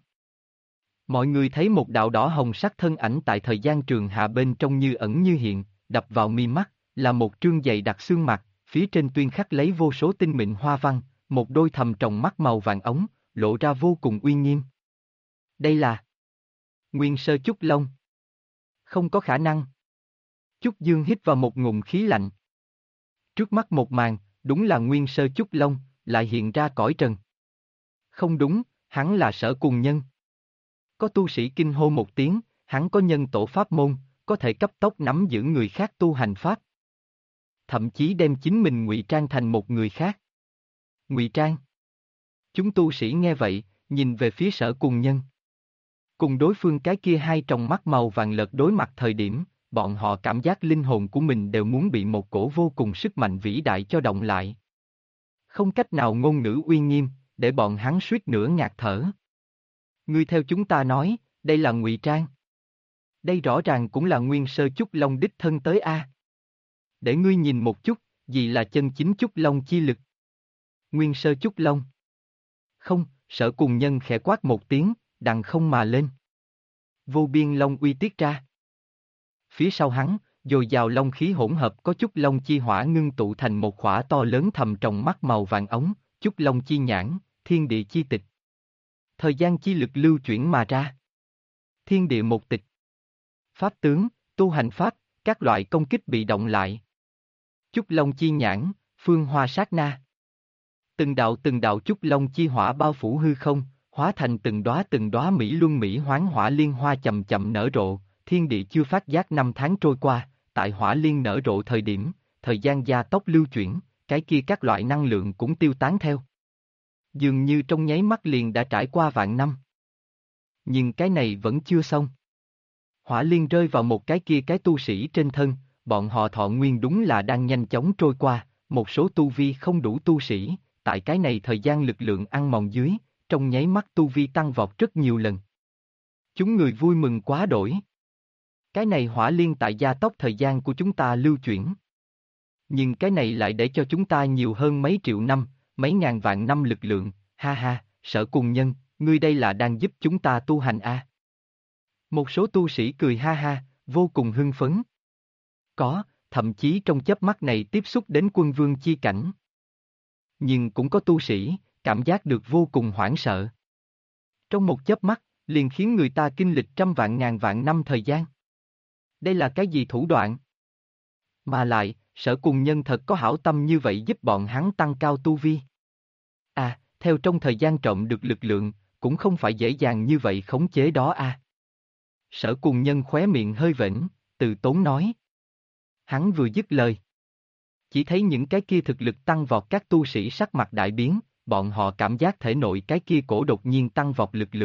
Mọi người thấy một đạo đỏ hồng sắc thân ảnh tại thời gian trường hạ bên trong như ẩn như hiện, đập vào mi mắt, là một trương dày đặc xương mặt, phía trên tuyên khắc lấy vô số tinh mịn hoa văn, một đôi thầm tròng mắt màu vàng ống, lộ ra vô cùng uy nghiêm. Đây là Nguyên Sơ Chúc Long. Không có khả năng. Chúc Dương hít vào một ngụm khí lạnh. Trước mắt một màn, đúng là Nguyên Sơ Chúc Long, lại hiện ra cõi trần. Không đúng, hắn là Sở Cùng Nhân. Có tu sĩ kinh hô một tiếng, hắn có nhân tổ pháp môn, có thể cấp tốc nắm giữ người khác tu hành pháp. Thậm chí đem chính mình ngụy trang thành một người khác. Ngụy trang. Chúng tu sĩ nghe vậy, nhìn về phía Sở Cùng Nhân. Cùng đối phương cái kia hai tròng mắt màu vàng lợt đối mặt thời điểm, bọn họ cảm giác linh hồn của mình đều muốn bị một cổ vô cùng sức mạnh vĩ đại cho động lại. Không cách nào ngôn ngữ uy nghiêm, để bọn hắn suýt nữa ngạt thở. Ngươi theo chúng ta nói, đây là ngụy trang. Đây rõ ràng cũng là Nguyên Sơ Chúc Long đích thân tới a. Để ngươi nhìn một chút, gì là chân chính Chúc Long chi lực. Nguyên Sơ Chúc Long. Không, Sở Cùng Nhân khẽ quát một tiếng, đằng không mà lên. Vô biên long uy tiết ra. Phía sau hắn, dồi dào long khí hỗn hợp có Chúc Long chi hỏa ngưng tụ thành một khỏa to lớn thầm trong mắt màu vàng ống, Chúc Long chi nhãn, thiên địa chi tịch. Thời gian chi lực lưu chuyển mà ra. Thiên địa một tịch. Pháp tướng, tu hành pháp, các loại công kích bị động lại. Chúc Long chi nhãn, phương hoa sát na. Từng đạo Chúc Long chi hỏa bao phủ hư không, hóa thành từng đóa mỹ luân mỹ hoán hỏa liên hoa chậm chậm nở rộ, thiên địa chưa phát giác năm tháng trôi qua, tại hỏa liên nở rộ thời điểm, thời gian gia tốc lưu chuyển, cái kia các loại năng lượng cũng tiêu tán theo. Dường như trong nháy mắt liền đã trải qua vạn năm. Nhưng cái này vẫn chưa xong. Hỏa liên rơi vào một cái kia cái tu sĩ trên thân, bọn họ thọ nguyên đúng là đang nhanh chóng trôi qua, một số tu vi không đủ tu sĩ, tại cái này thời gian lực lượng ăn mòn dưới, trong nháy mắt tu vi tăng vọt rất nhiều lần. Chúng người vui mừng quá đổi. Cái này hỏa liên tại gia tốc thời gian của chúng ta lưu chuyển. Nhưng cái này lại để cho chúng ta nhiều hơn mấy triệu năm, mấy ngàn vạn năm lực lượng, ha ha, Sở Cùng Nhân, ngươi đây là đang giúp chúng ta tu hành a. Một số tu sĩ cười ha ha, vô cùng hưng phấn. Có, thậm chí trong chớp mắt này tiếp xúc đến quân vương chi cảnh. Nhưng cũng có tu sĩ, cảm giác được vô cùng hoảng sợ. Trong một chớp mắt, liền khiến người ta kinh lịch trăm vạn ngàn vạn năm thời gian. Đây là cái gì thủ đoạn? Mà lại, Sở Cùng Nhân thật có hảo tâm như vậy giúp bọn hắn tăng cao tu vi. À, theo trong thời gian trộm được lực lượng, cũng không phải dễ dàng như vậy khống chế đó à. Sở Cùng Nhân khóe miệng hơi vểnh, từ tốn nói. Hắn vừa dứt lời. Chỉ thấy những cái kia thực lực tăng vọt các tu sĩ sắc mặt đại biến, bọn họ cảm giác thể nội cái kia cổ đột nhiên tăng vọt lực lượng,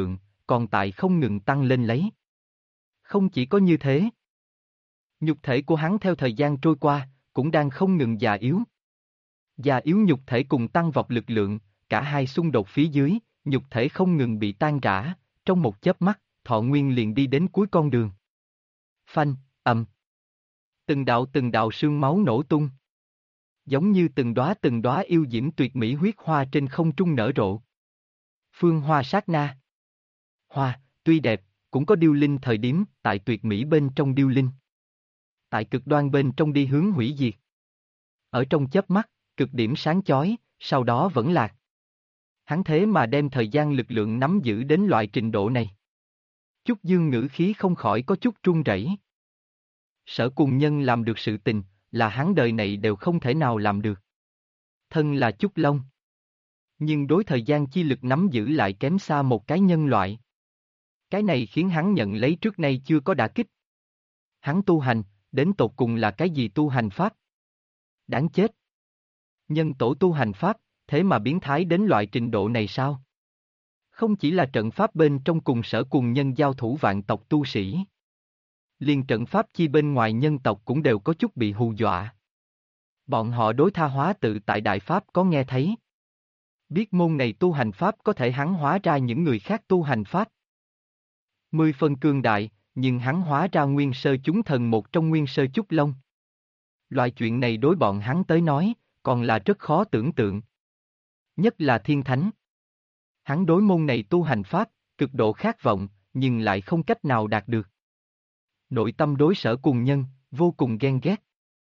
còn tại không ngừng tăng lên lấy. Không chỉ có như thế. Nhục thể của hắn theo thời gian trôi qua, cũng đang không ngừng già yếu. Già yếu nhục thể cùng tăng vọt lực lượng, cả hai xung đột phía dưới, nhục thể không ngừng bị tan rã, trong một chớp mắt, thọ nguyên liền đi đến cuối con đường. Phanh, ầm. Từng đạo sương máu nổ tung. Giống như từng đóa yêu diễm tuyệt mỹ huyết hoa trên không trung nở rộ. Phương hoa sát na. Hoa, tuy đẹp, cũng có điêu linh thời điểm, tại tuyệt mỹ bên trong điêu linh. Tại cực đoan bên trong đi hướng hủy diệt. Ở trong chớp mắt, cực điểm sáng chói, sau đó vẫn lạc. Hắn thế mà đem thời gian lực lượng nắm giữ đến loại trình độ này. Chúc Dương ngữ khí không khỏi có chút run rẩy. Sở Cùng Nhân làm được sự tình, là hắn đời này đều không thể nào làm được. Thân là Chúc Long. Nhưng đối thời gian chi lực nắm giữ lại kém xa một cái nhân loại. Cái này khiến hắn nhận lấy trước nay chưa có đả kích. Hắn tu hành, đến tột cùng là cái gì tu hành pháp? Đáng chết. Nhân tổ tu hành pháp, thế mà biến thái đến loại trình độ này sao? Không chỉ là trận pháp bên trong cùng Sở Cùng Nhân giao thủ vạn tộc tu sĩ. Liền trận pháp chi bên ngoài nhân tộc cũng đều có chút bị hù dọa. Bọn họ đối tha hóa tự tại đại pháp có nghe thấy. Biết môn này tu hành pháp có thể hắn hóa ra những người khác tu hành pháp. 10 phần cường đại, nhưng hắn hóa ra nguyên sơ chúng thần một trong nguyên sơ Chúc Long. Loại chuyện này đối bọn hắn tới nói, còn là rất khó tưởng tượng. Nhất là thiên thánh. Hắn đối môn này tu hành pháp, cực độ khát vọng, nhưng lại không cách nào đạt được. Nội tâm đối Sở Cùng Nhân, vô cùng ghen ghét.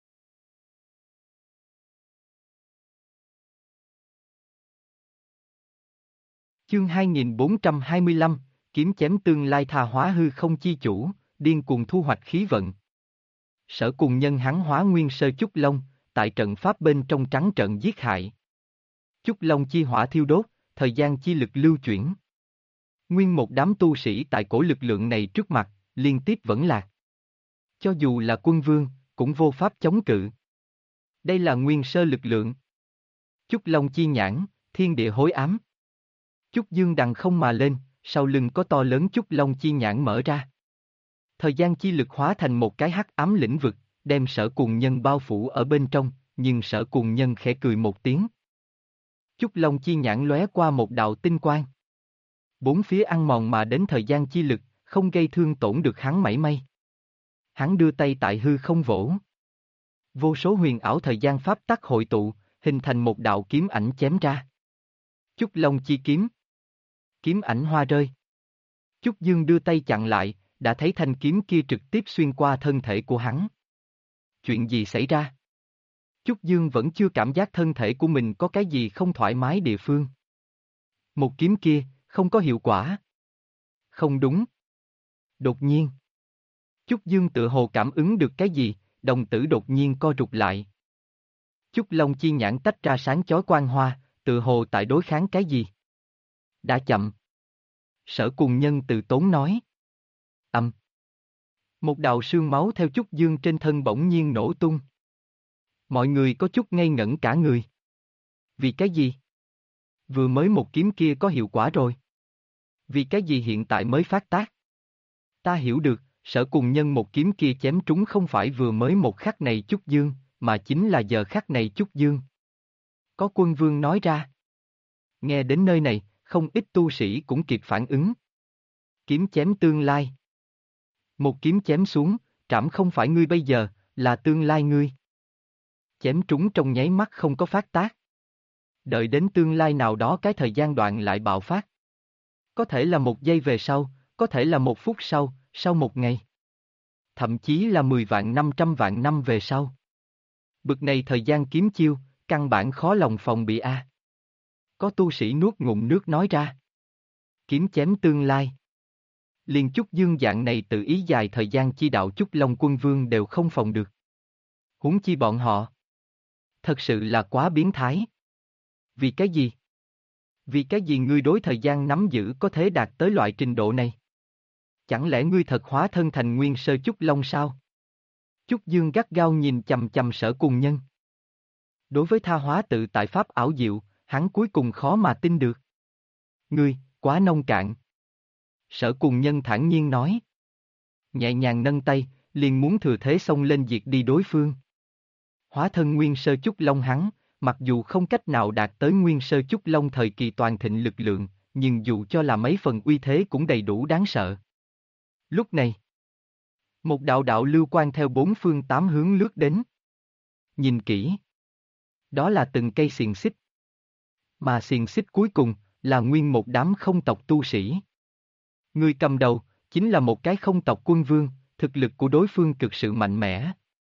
Chương 2425, kiếm chém tương lai tha hóa hư không chi chủ, điên cuồng thu hoạch khí vận. Sở Cùng Nhân hắn hóa nguyên sơ Chúc Long, tại trận pháp bên trong trắng trận giết hại. Chúc Long chi hỏa thiêu đốt, thời gian chi lực lưu chuyển. Nguyên một đám tu sĩ tại cổ lực lượng này trước mặt, liên tiếp vẫn lạc. Cho dù là quân vương, cũng vô pháp chống cự. Đây là nguyên sơ lực lượng. Chúc Long chi nhãn, thiên địa hối ám. Chúc Dương đằng không mà lên, sau lưng có to lớn Chúc Long chi nhãn mở ra. Thời gian chi lực hóa thành một cái hắc ám lĩnh vực, đem Sở Cùng Nhân bao phủ ở bên trong, nhưng Sở Cùng Nhân khẽ cười một tiếng. Chúc Long chi nhãn lóe qua một đạo tinh quang. Bốn phía ăn mòn mà đến thời gian chi lực, không gây thương tổn được hắn mảy may. Hắn đưa tay tại hư không vỗ. Vô số huyền ảo thời gian pháp tắc hội tụ, hình thành một đạo kiếm ảnh chém ra. Chúc Long chi kiếm. Kiếm ảnh hoa rơi. Chúc Dương đưa tay chặn lại, đã thấy thanh kiếm kia trực tiếp xuyên qua thân thể của hắn. Chuyện gì xảy ra? Chúc Dương vẫn chưa cảm giác thân thể của mình có cái gì không thoải mái địa phương. Một kiếm kia, không có hiệu quả. Không đúng. Đột nhiên. Chúc Dương tự hồ cảm ứng được cái gì, đồng tử đột nhiên co rụt lại. Chúc Long chi nhãn tách ra sáng chói quang hoa, tự hồ tại đối kháng cái gì. Đã chậm. Sở Cùng Nhân từ tốn nói. Một đạo sương máu theo Chúc Dương trên thân bỗng nhiên nổ tung. Mọi người có chút ngây ngẩn cả người. Vì cái gì? Vừa mới một kiếm kia có hiệu quả rồi. Vì cái gì hiện tại mới phát tác? Ta hiểu được, Sở Cùng Nhân một kiếm kia chém trúng không phải vừa mới một khắc này Chúc Dương, mà chính là giờ khắc này Chúc Dương. Có quân vương nói ra. Nghe đến nơi này, không ít tu sĩ cũng kịp phản ứng. Kiếm chém tương lai. Một kiếm chém xuống, trảm không phải ngươi bây giờ, là tương lai ngươi. Chém trúng trong nháy mắt không có phát tác. Đợi đến tương lai nào đó cái thời gian đoạn lại bạo phát. Có thể là 1 giây về sau, có thể là 1 phút sau, sau 1 ngày. Thậm chí là 10 vạn 500 vạn năm về sau. Bực này thời gian kiếm chiêu, căn bản khó lòng phòng bị a. Có tu sĩ nuốt ngụm nước nói ra. Kiếm chém tương lai. Liền Chúc Dương dạng này tự ý dài thời gian chi đạo Chúc Long quân vương đều không phòng được. Huống chi bọn họ. Thật sự là quá biến thái. Vì cái gì? Vì cái gì ngươi đối thời gian nắm giữ có thể đạt tới loại trình độ này? Chẳng lẽ ngươi thật hóa thân thành nguyên sơ Chúc Long sao? Chúc Dương gắt gao nhìn chằm chằm Sở Cùng Nhân. Đối với tha hóa tự tại pháp ảo diệu, hắn cuối cùng khó mà tin được. Ngươi, quá nông cạn. Sở Cùng Nhân thản nhiên nói. Nhẹ nhàng nâng tay, liền muốn thừa thế xông lên diệt đi đối phương. Hóa thân Nguyên Sơ Chúc Long hắn, mặc dù không cách nào đạt tới Nguyên Sơ Chúc Long thời kỳ toàn thịnh lực lượng, nhưng dù cho là mấy phần uy thế cũng đầy đủ đáng sợ. Lúc này, một đạo đạo lưu quang theo bốn phương tám hướng lướt đến. Nhìn kỹ, đó là từng cây xiềng xích. Mà xiềng xích cuối cùng, là nguyên một đám không tộc tu sĩ. Người cầm đầu, chính là một cái không tộc quân vương, thực lực của đối phương cực sự mạnh mẽ.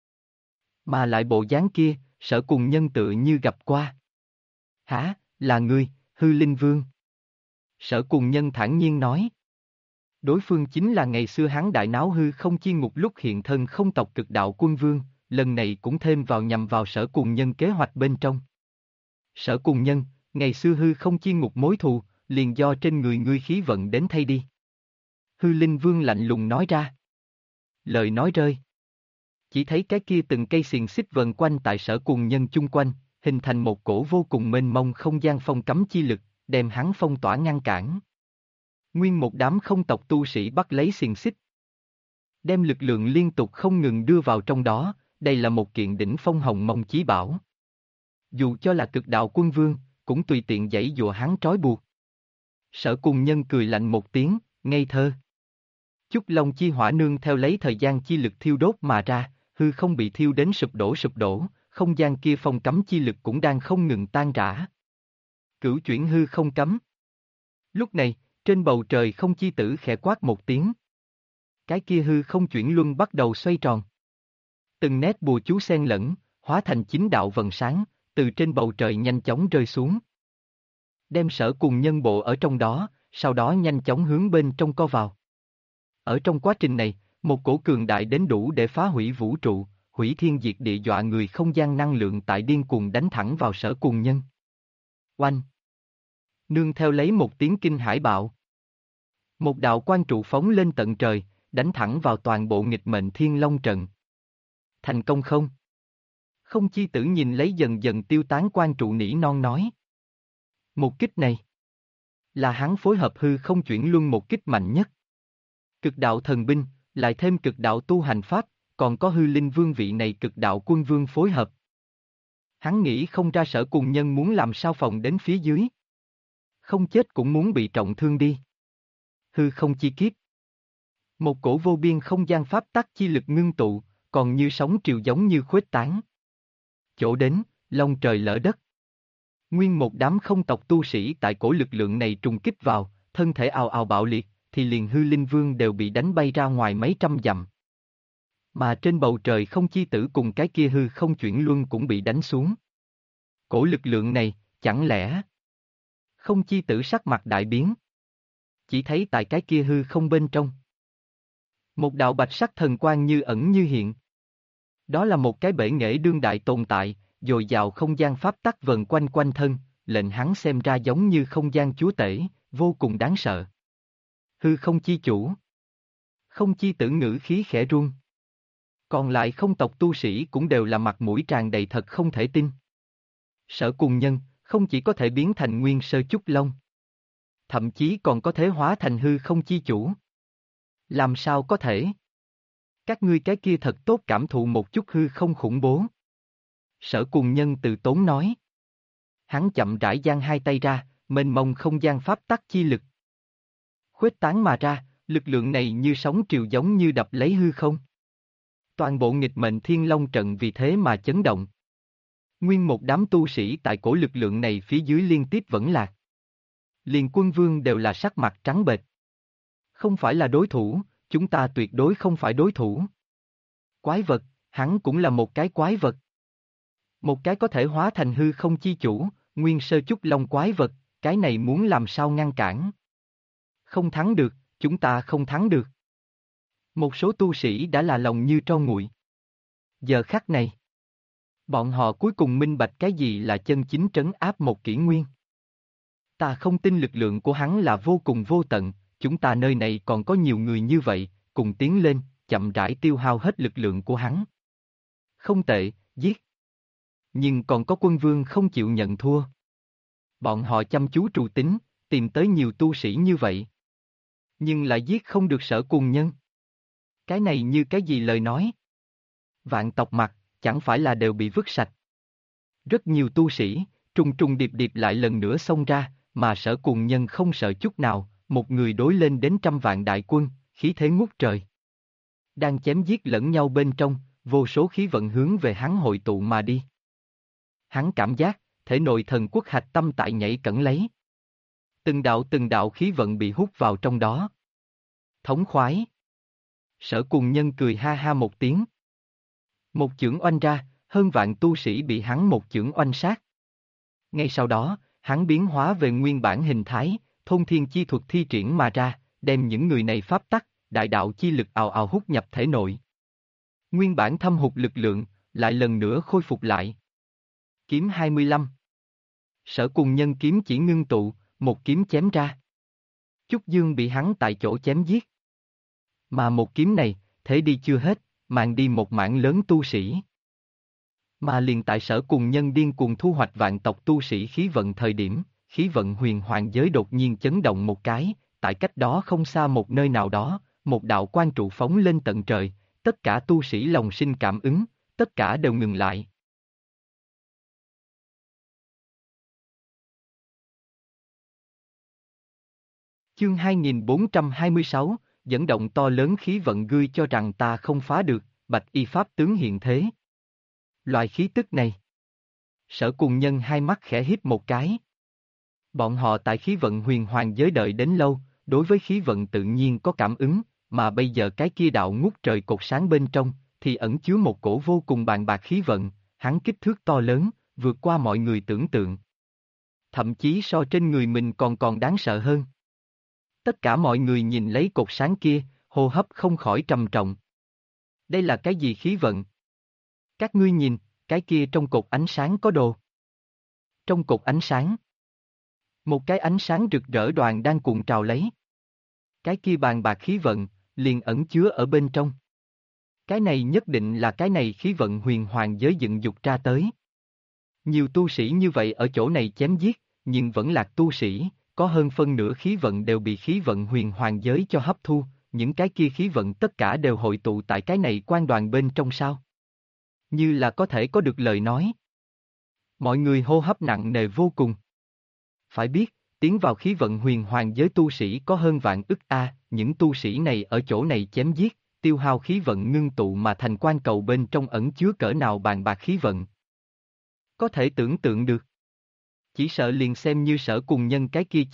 Mà lại bộ dáng kia, Sở Cùng Nhân tự như gặp qua. Hả, là ngươi, Hư Linh Vương. Sở Cùng Nhân thản nhiên nói. Đối phương chính là ngày xưa hắn đại náo hư không chi ngục lúc hiện thân không tộc cực đạo quân vương, lần này cũng thêm vào nhằm vào Sở Cùng Nhân kế hoạch bên trong. Sở Cùng Nhân, ngày xưa hư không chi ngục mối thù, liền do trên người ngươi khí vận đến thay đi. Hư Linh Vương lạnh lùng nói ra. Lời nói rơi. Chỉ thấy cái kia từng cây xiềng xích vần quanh tại Sở Cùng Nhân chung quanh, hình thành một cổ vô cùng mênh mông không gian phong cấm chi lực, đem hắn phong tỏa ngăn cản. Nguyên một đám không tộc tu sĩ bắt lấy xiềng xích. Đem lực lượng liên tục không ngừng đưa vào trong đó, đây là một kiện đỉnh phong hồng mông chí bảo. Dù cho là cực đạo quân vương, cũng tùy tiện giãy giụa hắn trói buộc. Sở Cùng Nhân cười lạnh một tiếng, ngây thơ. Chúc Long chi hỏa nương theo lấy thời gian chi lực thiêu đốt mà ra, hư không bị thiêu đến sụp đổ, không gian kia phong cấm chi lực cũng đang không ngừng tan rã. Cửu chuyển hư không cấm. Lúc này, trên bầu trời không chi tử khẽ quát một tiếng. Cái kia hư không chuyển luân bắt đầu xoay tròn. Từng nét bùa chú xen lẫn, hóa thành chính đạo vầng sáng, từ trên bầu trời nhanh chóng rơi xuống. Đem Sở Cùng Nhân bộ ở trong đó, sau đó nhanh chóng hướng bên trong co vào. Ở trong quá trình này, một cổ cường đại đến đủ để phá hủy vũ trụ, hủy thiên diệt địa dọa người không gian năng lượng tại điên cuồng đánh thẳng vào Sở Cùng Nhân. Oanh! Nương theo lấy một tiếng kinh hải bạo. Một đạo quang trụ phóng lên tận trời, đánh thẳng vào toàn bộ nghịch mệnh Thiên Long trận. Thành công không? Không chi tử nhìn lấy dần dần tiêu tán quang trụ nỉ non nói. Một kích này là hắn phối hợp hư không chuyển luân một kích mạnh nhất. Cực đạo thần binh, lại thêm cực đạo tu hành pháp, còn có Hư Linh Vương vị này cực đạo quân vương phối hợp. Hắn nghĩ không ra Sở Cùng Nhân muốn làm sao phòng đến phía dưới. Không chết cũng muốn bị trọng thương đi. Hư không chi kiếp. Một cổ vô biên không gian pháp tắc chi lực ngưng tụ, còn như sóng triều giống như khuếch tán. Chỗ đến, long trời lỡ đất. Nguyên một đám không tộc tu sĩ tại cổ lực lượng này trùng kích vào, thân thể ào ào bạo liệt, thì liền Hư Linh Vương đều bị đánh bay ra ngoài mấy trăm dặm. Mà trên bầu trời không chi tử cùng cái kia hư không chuyển luân cũng bị đánh xuống. Cổ lực lượng này, chẳng lẽ không chi tử sắc mặt đại biến. Chỉ thấy tại cái kia hư không bên trong. Một đạo bạch sắc thần quang như ẩn như hiện. Đó là một cái bể nghệ đương đại tồn tại, dồi dào không gian pháp tắc vần quanh quanh thân, lệnh hắn xem ra giống như không gian chúa tể, vô cùng đáng sợ. Hư không chi chủ. Không chi tử ngữ khí khẽ run. Còn lại không tộc tu sĩ cũng đều là mặt mũi tràn đầy thật không thể tin. Sở Cùng Nhân, không chỉ có thể biến thành Nguyên Sơ Chúc Long. Thậm chí còn có thể hóa thành hư không chi chủ. Làm sao có thể? Các ngươi cái kia thật tốt cảm thụ một chút hư không khủng bố. Sở Cùng Nhân từ tốn nói. Hắn chậm rãi giang hai tay ra, mênh mông không gian pháp tắc chi lực. Khuếch tán mà ra, lực lượng này như sóng triều giống như đập lấy hư không. Toàn bộ nghịch mệnh Thiên Long trận vì thế mà chấn động. Nguyên một đám tu sĩ tại cổ lực lượng này phía dưới liên tiếp vẫn lạc. Liền quân vương đều là sắc mặt trắng bệch. Không phải là đối thủ, chúng ta tuyệt đối không phải đối thủ. Quái vật, hắn cũng là một cái quái vật. Một cái có thể hóa thành hư không chi chủ, Nguyên Sơ Chúc Long quái vật, cái này muốn làm sao ngăn cản. Không thắng được, chúng ta không thắng được. Một số tu sĩ đã là lòng như tro nguội. Giờ khắc này, bọn họ cuối cùng minh bạch cái gì là chân chính trấn áp một kỷ nguyên. Ta không tin lực lượng của hắn là vô cùng vô tận, chúng ta nơi này còn có nhiều người như vậy, cùng tiến lên, chậm rãi tiêu hao hết lực lượng của hắn. Không tệ, giết. Nhưng còn có quân vương không chịu nhận thua. Bọn họ chăm chú trù tính, tìm tới nhiều tu sĩ như vậy. Nhưng lại giết không được Sở Cùng Nhân. Cái này như cái gì lời nói? Vạn tộc mặt, chẳng phải là đều bị vứt sạch. Rất nhiều tu sĩ, trùng trùng điệp điệp lại lần nữa xông ra, mà Sở Cùng Nhân không sợ chút nào, một người đối lên đến 100 vạn đại quân, khí thế ngút trời. Đang chém giết lẫn nhau bên trong, vô số khí vận hướng về hắn hội tụ mà đi. Hắn cảm giác, thể nội thần quốc hạch tâm tại nhảy cẩn lấy. Từng đạo khí vận bị hút vào trong đó. Thống khoái. Sở Cùng Nhân cười ha ha một tiếng. Một chưởng oanh ra, hơn vạn tu sĩ bị hắn một chưởng oanh sát. Ngay sau đó, hắn biến hóa về nguyên bản hình thái, thôn thiên chi thuật thi triển mà ra, đem những người này pháp tắc, đại đạo chi lực ào ào hút nhập thể nội. Nguyên bản thâm hụt lực lượng, lại lần nữa khôi phục lại. Kiếm 25. Sở Cùng Nhân kiếm chỉ ngưng tụ, một kiếm chém ra. Chúc Dương bị hắn tại chỗ chém giết. Mà một kiếm này, thế đi chưa hết, mang đi một mảng lớn tu sĩ. Mà liền tại Sở Cùng Nhân điên cuồng thu hoạch vạn tộc tu sĩ khí vận thời điểm, khí vận huyền hoàng giới đột nhiên chấn động một cái, tại cách đó không xa một nơi nào đó, một đạo quang trụ phóng lên tận trời, tất cả tu sĩ lòng sinh cảm ứng, tất cả đều ngừng lại. Chương 2426, dẫn động to lớn khí vận ngươi cho rằng ta không phá được, bạch y pháp tướng hiện thế. Loại khí tức này. Sở Cùng Nhân hai mắt khẽ híp một cái. Bọn họ tại khí vận huyền hoàng giới đợi đến lâu, đối với khí vận tự nhiên có cảm ứng, mà bây giờ cái kia đạo ngút trời cột sáng bên trong, thì ẩn chứa một cổ vô cùng bàn bạc khí vận, hắn kích thước to lớn, vượt qua mọi người tưởng tượng. Thậm chí so trên người mình còn đáng sợ hơn. Tất cả mọi người nhìn lấy cột sáng kia, hô hấp không khỏi trầm trọng. Đây là cái gì khí vận? Các ngươi nhìn, cái kia trong cột ánh sáng có đồ. Trong cột ánh sáng, một cái ánh sáng rực rỡ đoàn đang cuộn trào lấy. Cái kia bàn bạc khí vận, liền ẩn chứa ở bên trong. Cái này nhất định là cái này khí vận huyền hoàng giới dựng dục ra tới. Nhiều tu sĩ như vậy ở chỗ này chém giết, nhưng vẫn lạc tu sĩ, có hơn phân nửa khí vận đều bị khí vận huyền hoàng giới cho hấp thu, những cái kia khí vận tất cả đều hội tụ tại cái này quan đoàn bên trong sao. Như là có thể có được lời nói. Mọi người hô hấp nặng nề vô cùng. Phải biết, tiến vào khí vận huyền hoàng giới tu sĩ có hơn vạn ức những tu sĩ này ở chỗ này chém giết, tiêu hao khí vận ngưng tụ mà thành quan cầu bên trong ẩn chứa cỡ nào bàn bạc khí vận. Có thể tưởng tượng được. Chỉ sợ liền xem như Sở Cùng Nhân cái kia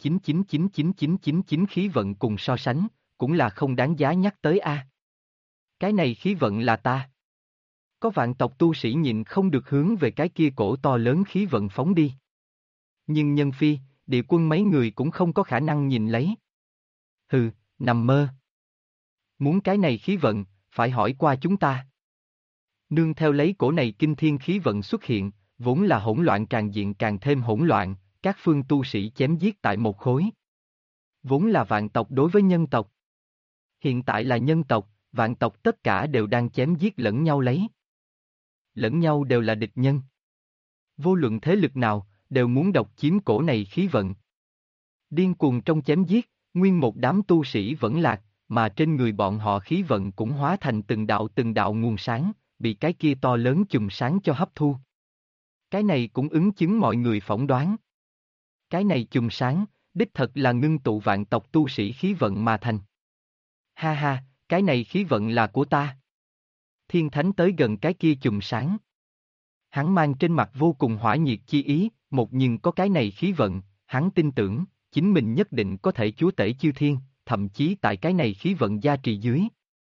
9.9999999 khí vận cùng so sánh, cũng là không đáng giá nhắc tới Cái này khí vận là ta. Có vạn tộc tu sĩ nhịn không được hướng về cái kia cổ to lớn khí vận phóng đi. Nhưng Nhân Phi, địa quân mấy người cũng không có khả năng nhìn lấy. Hừ, nằm mơ. Muốn cái này khí vận, phải hỏi qua chúng ta. Nương theo lấy cổ này kinh thiên khí vận xuất hiện, vốn là hỗn loạn tràn diện càng thêm hỗn loạn, các phương tu sĩ chém giết tại một khối. Vốn là vạn tộc đối với nhân tộc. Hiện tại là nhân tộc, vạn tộc tất cả đều đang chém giết lẫn nhau lấy. Lẫn nhau đều là địch nhân. Vô luận thế lực nào, đều muốn độc chiếm cổ này khí vận. Điên cuồng trong chém giết, nguyên một đám tu sĩ vẫn lạc, mà trên người bọn họ khí vận cũng hóa thành từng đạo nguồn sáng, bị cái kia to lớn chùm sáng cho hấp thu. Cái này cũng ứng chứng mọi người phỏng đoán. Cái này chùm sáng, đích thật là ngưng tụ vạn tộc tu sĩ khí vận mà thành. Ha ha, cái này khí vận là của ta. Thiên Thánh tới gần cái kia chùm sáng. Hắn mang trên mặt vô cùng hỏa nhiệt chi ý, một nhưng có cái này khí vận, hắn tin tưởng, chính mình nhất định có thể chúa tể chư thiên, thậm chí tại cái này khí vận gia trì dưới.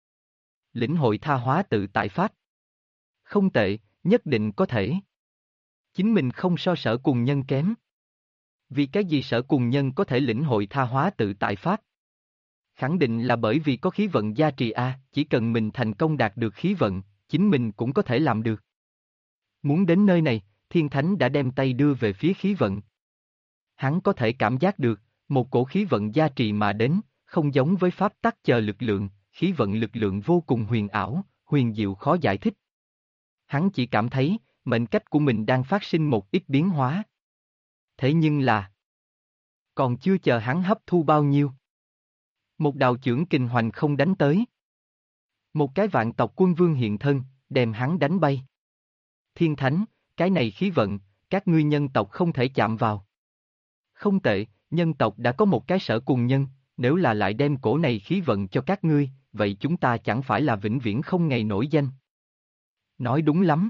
Lĩnh hội tha hóa tự tại pháp. Không tệ, nhất định có thể. Chính mình không so Sở Cùng Nhân kém. Vì cái gì Sở Cùng Nhân có thể lĩnh hội tha hóa tự tại pháp? Khẳng định là bởi vì có khí vận gia trì chỉ cần mình thành công đạt được khí vận, chính mình cũng có thể làm được. Muốn đến nơi này, Thiên Thánh đã đem tay đưa về phía khí vận. Hắn có thể cảm giác được, một cổ khí vận gia trì mà đến, không giống với pháp tắc chờ lực lượng, khí vận lực lượng vô cùng huyền ảo, huyền diệu khó giải thích. Hắn chỉ cảm thấy, mệnh cách của mình đang phát sinh một ít biến hóa. Thế nhưng là, còn chưa chờ hắn hấp thu bao nhiêu. Một đạo chưởng kình hoành không đánh tới. Một cái vạn tộc quân vương hiện thân, đem hắn đánh bay. Thiên Thánh, cái này khí vận, các ngươi nhân tộc không thể chạm vào. Không tệ, nhân tộc đã có một cái sở cùng nhân, nếu là lại đem cổ này khí vận cho các ngươi, vậy chúng ta chẳng phải là vĩnh viễn không ngày nổi danh. Nói đúng lắm.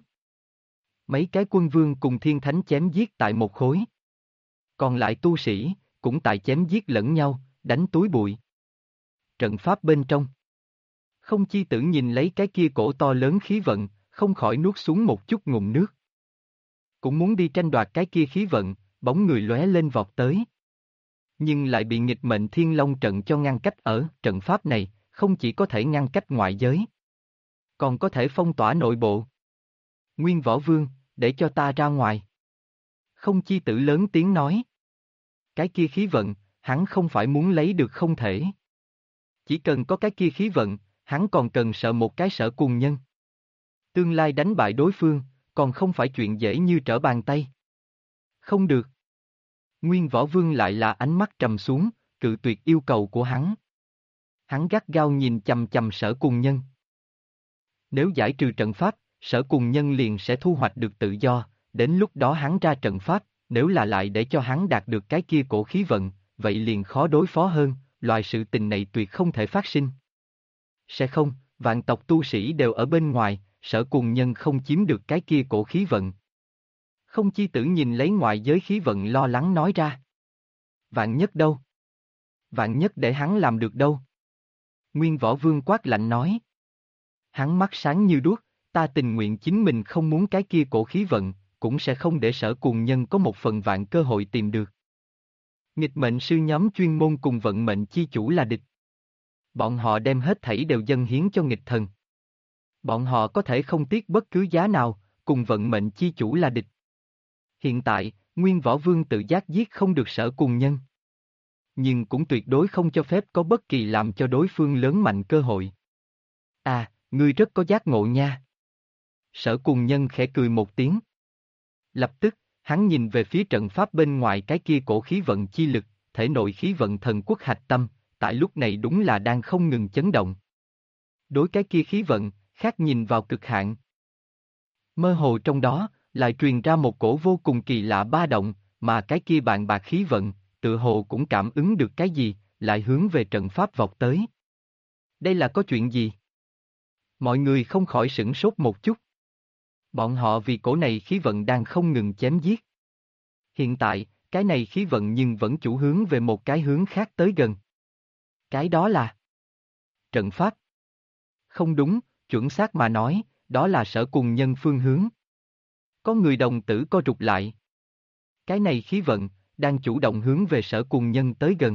Mấy cái quân vương cùng Thiên Thánh chém giết tại một khối. Còn lại tu sĩ, cũng tại chém giết lẫn nhau, đánh túi bụi. Trận pháp bên trong. Không Chi Tử nhìn lấy cái kia cổ to lớn khí vận, không khỏi nuốt xuống một chút ngụm nước. Cũng muốn đi tranh đoạt cái kia khí vận, bóng người lóe lên vọt tới. Nhưng lại bị nghịch mệnh Thiên Long trận cho ngăn cách ở trận pháp này, không chỉ có thể ngăn cách ngoại giới, còn có thể phong tỏa nội bộ. Nguyên Võ Vương, để cho ta ra ngoài. Không Chi Tử lớn tiếng nói. Cái kia khí vận, hắn không phải muốn lấy được không thể. Chỉ cần có cái kia khí vận, hắn còn cần sợ một cái sở cùng nhân. Tương lai đánh bại đối phương, còn không phải chuyện dễ như trở bàn tay. Không được. Nguyên Võ Vương lại là ánh mắt trầm xuống, cự tuyệt yêu cầu của hắn. Hắn gắt gao nhìn chằm chằm sở cùng nhân. Nếu giải trừ trận pháp, sở cùng nhân liền sẽ thu hoạch được tự do, đến lúc đó hắn ra trận pháp, nếu là lại để cho hắn đạt được cái kia cổ khí vận, vậy liền khó đối phó hơn, loại sự tình này tuyệt không thể phát sinh. Sẽ không, vạn tộc tu sĩ đều ở bên ngoài, sở cùng nhân không chiếm được cái kia cổ khí vận. Không Chi Tử nhìn lấy ngoại giới khí vận lo lắng nói ra. Vạn nhất đâu? Vạn nhất để hắn làm được đâu? Nguyên Võ Vương quát lạnh nói. Hắn mắt sáng như đuốc, ta tình nguyện chính mình không muốn cái kia cổ khí vận, cũng sẽ không để sở cùng nhân có một phần vạn cơ hội tìm được. Nghịch mệnh sư nhóm chuyên môn cùng vận mệnh chi chủ là địch. Bọn họ đem hết thảy đều dâng hiến cho nghịch thần. Bọn họ có thể không tiếc bất cứ giá nào, cùng vận mệnh chi chủ là địch. Hiện tại, Nguyên Võ Vương tự giác giết không được sở cùng nhân. Nhưng cũng tuyệt đối không cho phép có bất kỳ làm cho đối phương lớn mạnh cơ hội. À, ngươi rất có giác ngộ nha. Sở cùng nhân khẽ cười một tiếng. Lập tức, hắn nhìn về phía trận pháp bên ngoài cái kia cổ khí vận chi lực, thể nội khí vận thần quốc hạch tâm, tại lúc này đúng là đang không ngừng chấn động. Đối cái kia khí vận, khác nhìn vào cực hạn. Mơ hồ trong đó, lại truyền ra một cổ vô cùng kỳ lạ ba động, mà cái kia bạn bạc khí vận, tự hồ cũng cảm ứng được cái gì, lại hướng về trận pháp vọt tới. Đây là có chuyện gì? Mọi người không khỏi sửng sốt một chút. Bọn họ vì cổ này khí vận đang không ngừng chém giết. Hiện tại, cái này khí vận nhưng vẫn chủ hướng về một cái hướng khác tới gần. Cái đó là trận pháp. Không đúng, chuẩn xác mà nói, đó là sở cùng nhân phương hướng. Có người đồng tử co rụt lại. Cái này khí vận, đang chủ động hướng về sở cùng nhân tới gần.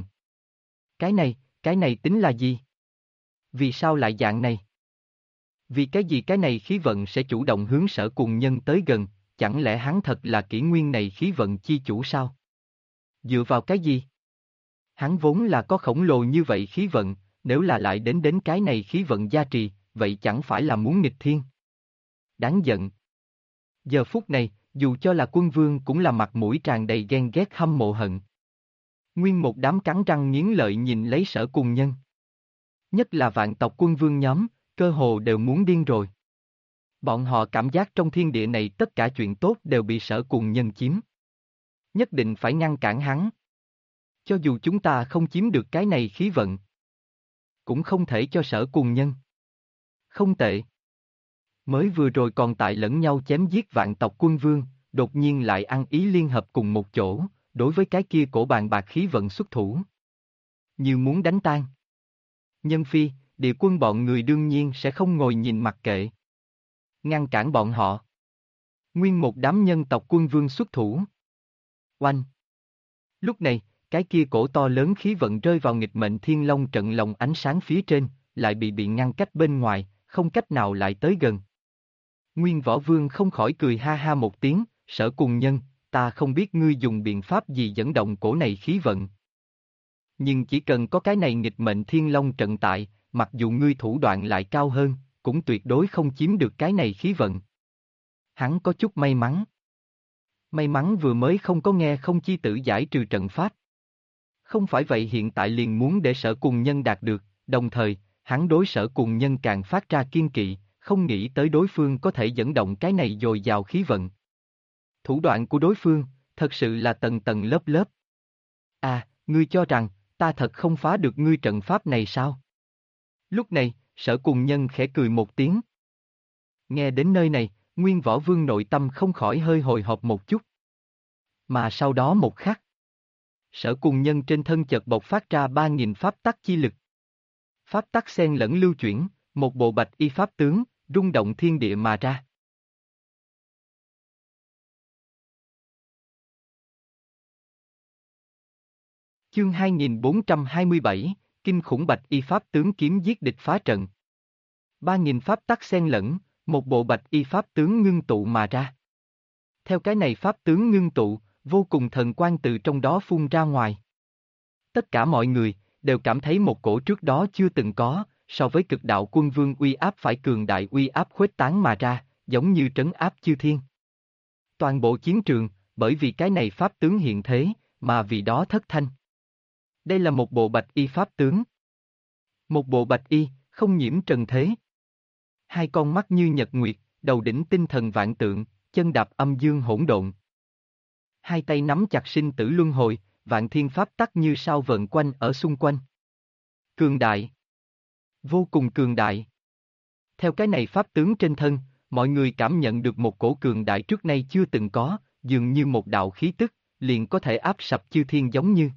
Cái này tính là gì? Vì sao lại dạng này? Vì cái gì cái này khí vận sẽ chủ động hướng sở cùng nhân tới gần, chẳng lẽ hắn thật là kỷ nguyên này khí vận chi chủ sao? Dựa vào cái gì? Hắn vốn là có khổng lồ như vậy khí vận, nếu là lại đến cái này khí vận gia trì, vậy chẳng phải là muốn nghịch thiên? Đáng giận. Giờ phút này, dù cho là quân vương cũng là mặt mũi tràn đầy ghen ghét hâm mộ hận. Nguyên một đám cắn răng nghiến lợi nhìn lấy sở cùng nhân. Nhất là vạn tộc quân vương nhóm, cơ hồ đều muốn điên rồi. Bọn họ cảm giác trong thiên địa này tất cả chuyện tốt đều bị sở cùng nhân chiếm. Nhất định phải ngăn cản hắn. Cho dù chúng ta không chiếm được cái này khí vận, cũng không thể cho sở cùng nhân. Không tệ. Mới vừa rồi còn tại lẫn nhau chém giết vạn tộc quân vương, đột nhiên lại ăn ý liên hợp cùng một chỗ, đối với cái kia cổ bàn bạc khí vận xuất thủ. Như muốn đánh tan. Nhân phi, địa quân bọn người đương nhiên sẽ không ngồi nhìn mặc kệ. Ngăn cản bọn họ. Nguyên một đám nhân tộc quân vương xuất thủ. Oanh. Lúc này, cái kia cổ to lớn khí vận rơi vào nghịch mệnh thiên long trận lồng ánh sáng phía trên, lại bị ngăn cách bên ngoài, không cách nào lại tới gần. Nguyên Võ Vương không khỏi cười ha ha một tiếng, sở cùng nhân, ta không biết ngươi dùng biện pháp gì dẫn động cổ này khí vận. Nhưng chỉ cần có cái này nghịch mệnh thiên long trận tại, mặc dù ngươi thủ đoạn lại cao hơn, cũng tuyệt đối không chiếm được cái này khí vận. Hắn có chút may mắn. May mắn vừa mới không có nghe Không Chi Tử giải trừ trận pháp. Không phải vậy hiện tại liền muốn để Sở Cùng Nhân đạt được, đồng thời, hắn đối Sở Cùng Nhân càng phát ra kiên kỵ, không nghĩ tới đối phương có thể dẫn động cái này dồi dào khí vận. Thủ đoạn của đối phương, thật sự là tầng tầng lớp lớp. À, ngươi cho rằng, ta thật không phá được ngươi trận pháp này sao? Lúc này, Sở Cùng Nhân khẽ cười một tiếng. Nghe đến nơi này, Nguyên Võ Vương nội tâm không khỏi hơi hồi hộp một chút. Mà sau đó một khắc, Sở Cùng Nhân trên thân chợt bộc phát ra 3.000 pháp tắc chi lực. Pháp tắc xen lẫn lưu chuyển, một bộ bạch y pháp tướng, rung động thiên địa mà ra. Chương 2427, Kinh khủng bạch y pháp tướng kiếm giết địch phá trận. 3.000 pháp tắc xen lẫn, một bộ bạch y pháp tướng ngưng tụ mà ra. Theo cái này pháp tướng ngưng tụ, vô cùng thần quang từ trong đó phun ra ngoài. Tất cả mọi người đều cảm thấy một cổ trước đó chưa từng có, so với cực đạo quân vương uy áp phải cường đại uy áp khuếch tán mà ra, giống như trấn áp chư thiên. Toàn bộ chiến trường, bởi vì cái này pháp tướng hiện thế, mà vì đó thất thanh. Đây là một bộ bạch y pháp tướng. Một bộ bạch y, không nhiễm trần thế. Hai con mắt như nhật nguyệt, đầu đỉnh tinh thần vạn tượng, chân đạp âm dương hỗn độn. Hai tay nắm chặt sinh tử luân hồi, vạn thiên pháp tắc như sao vờn quanh ở xung quanh. Cường đại. Vô cùng cường đại. Theo cái này pháp tướng trên thân, mọi người cảm nhận được một cổ cường đại trước nay chưa từng có, dường như một đạo khí tức, liền có thể áp sập chư thiên giống như.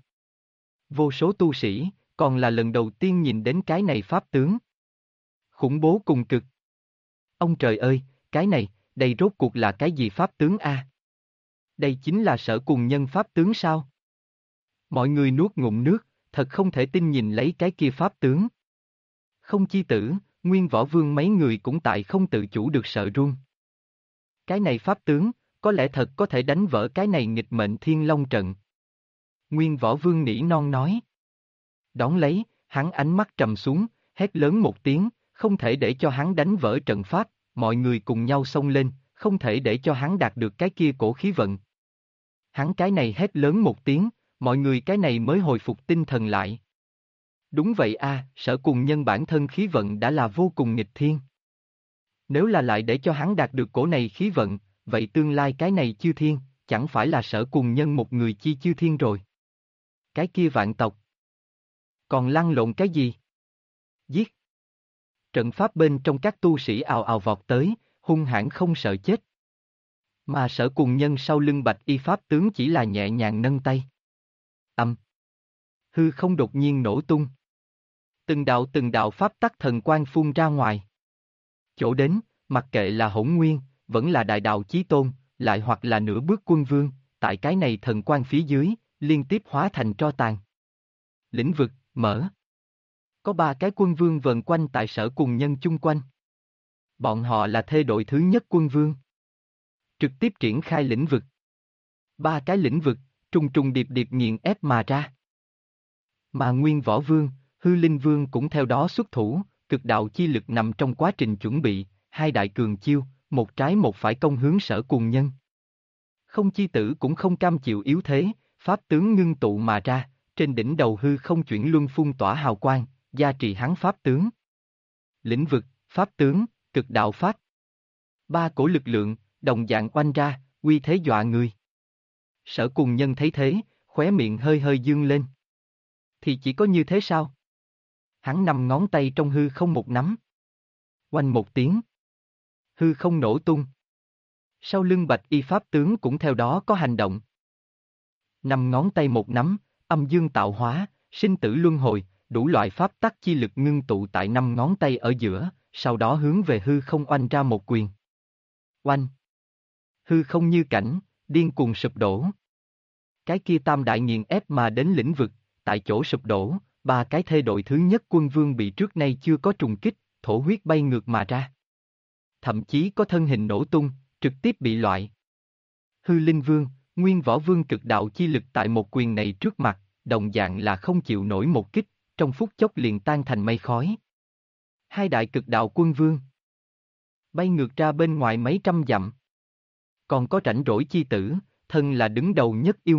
Vô số tu sĩ, còn là lần đầu tiên nhìn đến cái này pháp tướng. Khủng bố cùng cực. Ông trời ơi, cái này, đây rốt cuộc là cái gì pháp tướng a? Đây chính là Sở Cùng Nhân pháp tướng sao? Mọi người nuốt ngụm nước, thật không thể tin nhìn lấy cái kia pháp tướng. Không chi tử, Nguyên Võ Vương mấy người cũng tại không tự chủ được sợ run. Cái này pháp tướng, có lẽ thật có thể đánh vỡ cái này nghịch mệnh Thiên Long trận. Nguyên Võ Vương nỉ non nói. Đón lấy, hắn ánh mắt trầm xuống, hét lớn một tiếng, không thể để cho hắn đánh vỡ trận pháp, mọi người cùng nhau xông lên, không thể để cho hắn đạt được cái kia cổ khí vận. Hắn cái này hét lớn một tiếng, mọi người cái này mới hồi phục tinh thần lại. Đúng vậy a, Sở Cùng Nhân bản thân khí vận đã là vô cùng nghịch thiên. Nếu là lại để cho hắn đạt được cổ này khí vận, vậy tương lai cái này chư thiên, chẳng phải là Sở Cùng Nhân một người chi chư thiên rồi. Cái kia vạn tộc. Còn lăn lộn cái gì? Giết. Trận pháp bên trong các tu sĩ ào ào vọt tới, hung hãn không sợ chết. Mà Sở Cùng Nhân sau lưng bạch y pháp tướng chỉ là nhẹ nhàng nâng tay. Hư không đột nhiên nổ tung. Từng đạo pháp tắc thần quang phun ra ngoài. Chỗ đến, mặc kệ là Hỗn Nguyên, vẫn là Đại Đạo Chí Tôn, lại hoặc là nửa bước quân vương, tại cái này thần quang phía dưới, liên tiếp hóa thành tro tàn. Lĩnh vực, mở. Có 3 cái quân vương vần quanh tại Sở Cùng Nhân chung quanh. Bọn họ là thê đội thứ nhất quân vương. Trực tiếp triển khai lĩnh vực. 3 cái lĩnh vực, trùng trùng điệp điệp nghiền ép mà ra. Mà Nguyên Võ Vương, Hư Linh Vương cũng theo đó xuất thủ, cực đạo chi lực nằm trong quá trình chuẩn bị, hai đại cường chiêu, một trái một phải công hướng Sở Cùng Nhân. Không chi tử cũng không cam chịu yếu thế, pháp tướng ngưng tụ mà ra, trên đỉnh đầu hư không chuyển luân phun tỏa hào quang, gia trì hắn pháp tướng. Lĩnh vực, pháp tướng, cực đạo pháp. 3 cổ lực lượng, đồng dạng oanh ra, uy thế dọa người. Sở Cùng Nhân thấy thế, khóe miệng hơi hơi dương lên. Thì chỉ có như thế sao? Hắn 5 ngón tay trong hư không một nắm. Oanh một tiếng. Hư không nổ tung. Sau lưng bạch y pháp tướng cũng theo đó có hành động. 5 ngón tay một nắm, âm dương tạo hóa, sinh tử luân hồi, đủ loại pháp tắc chi lực ngưng tụ tại 5 ngón tay ở giữa, sau đó hướng về hư không oanh ra một quyền. Oanh. Hư không như cảnh, điên cuồng sụp đổ. Cái kia tam đại nghiền ép mà đến lĩnh vực, tại chỗ sụp đổ, 3 cái thê đội thứ nhất quân vương bị trước nay chưa có trùng kích, thổ huyết bay ngược mà ra. Thậm chí có thân hình nổ tung, trực tiếp bị loại. Hư Linh Vương, Nguyên Võ Vương cực đạo chi lực tại một quyền này trước mặt, đồng dạng là không chịu nổi một kích, trong phút chốc liền tan thành mây khói. Hai đại cực đạo quân vương bay ngược ra bên ngoài mấy trăm dặm. Còn có rảnh rỗi chi tử, thân là đứng đầu nhất yêu nghiệt,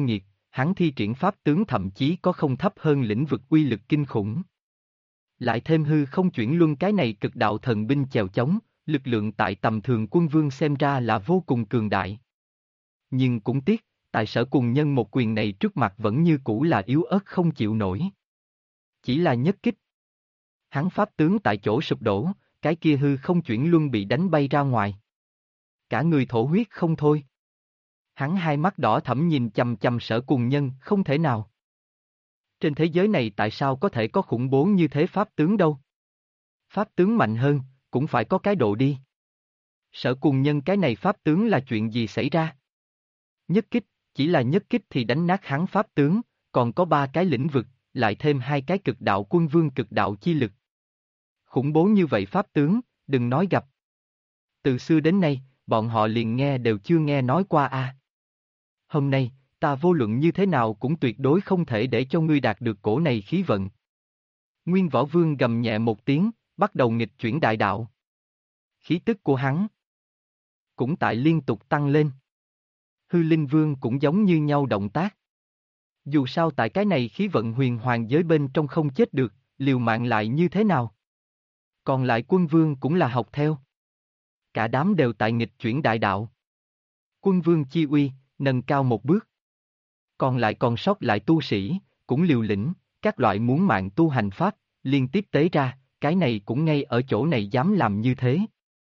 hắn thi triển pháp tướng thậm chí có không thấp hơn lĩnh vực uy lực kinh khủng. Lại thêm hư không chuyển luân cái này cực đạo thần binh chèo chống, lực lượng tại tầm thường quân vương xem ra là vô cùng cường đại. Nhưng cũng tiếc, tại Sở Cùng Nhân một quyền này trước mặt vẫn như cũ là yếu ớt không chịu nổi. Chỉ là nhất kích. Hắn pháp tướng tại chỗ sụp đổ, cái kia hư không chuyển luân bị đánh bay ra ngoài. Cả người thổ huyết không thôi. Hắn hai mắt đỏ thẫm nhìn chằm chằm Sở Cùng Nhân, không thể nào. Trên thế giới này tại sao có thể có khủng bố như thế pháp tướng đâu? Pháp tướng mạnh hơn, cũng phải có cái độ đi. Sở Cùng Nhân cái này pháp tướng là chuyện gì xảy ra? Nhất kích, chỉ là nhất kích thì đánh nát hắn pháp tướng, còn có 3 cái lĩnh vực, lại thêm 2 cái cực đạo quân vương cực đạo chi lực. Khủng bố như vậy pháp tướng, đừng nói gặp. Từ xưa đến nay, bọn họ liền nghe đều chưa nghe nói qua a. Hôm nay, ta vô luận như thế nào cũng tuyệt đối không thể để cho ngươi đạt được cổ này khí vận. Nguyên Võ Vương gầm nhẹ một tiếng, bắt đầu nghịch chuyển đại đạo. Khí tức của hắn cũng tại liên tục tăng lên. Hư Linh Vương cũng giống như nhau động tác. Dù sao tại cái này khí vận huyền hoàng giới bên trong không chết được, liều mạng lại như thế nào? Còn lại quân vương cũng là học theo. Cả đám đều tại nghịch chuyển đại đạo. Quân vương chi uy, nâng cao một bước. Còn lại còn sót lại tu sĩ, cũng liều lĩnh, các loại muốn mạng tu hành pháp, liên tiếp tế ra, cái này cũng ngay ở chỗ này dám làm như thế.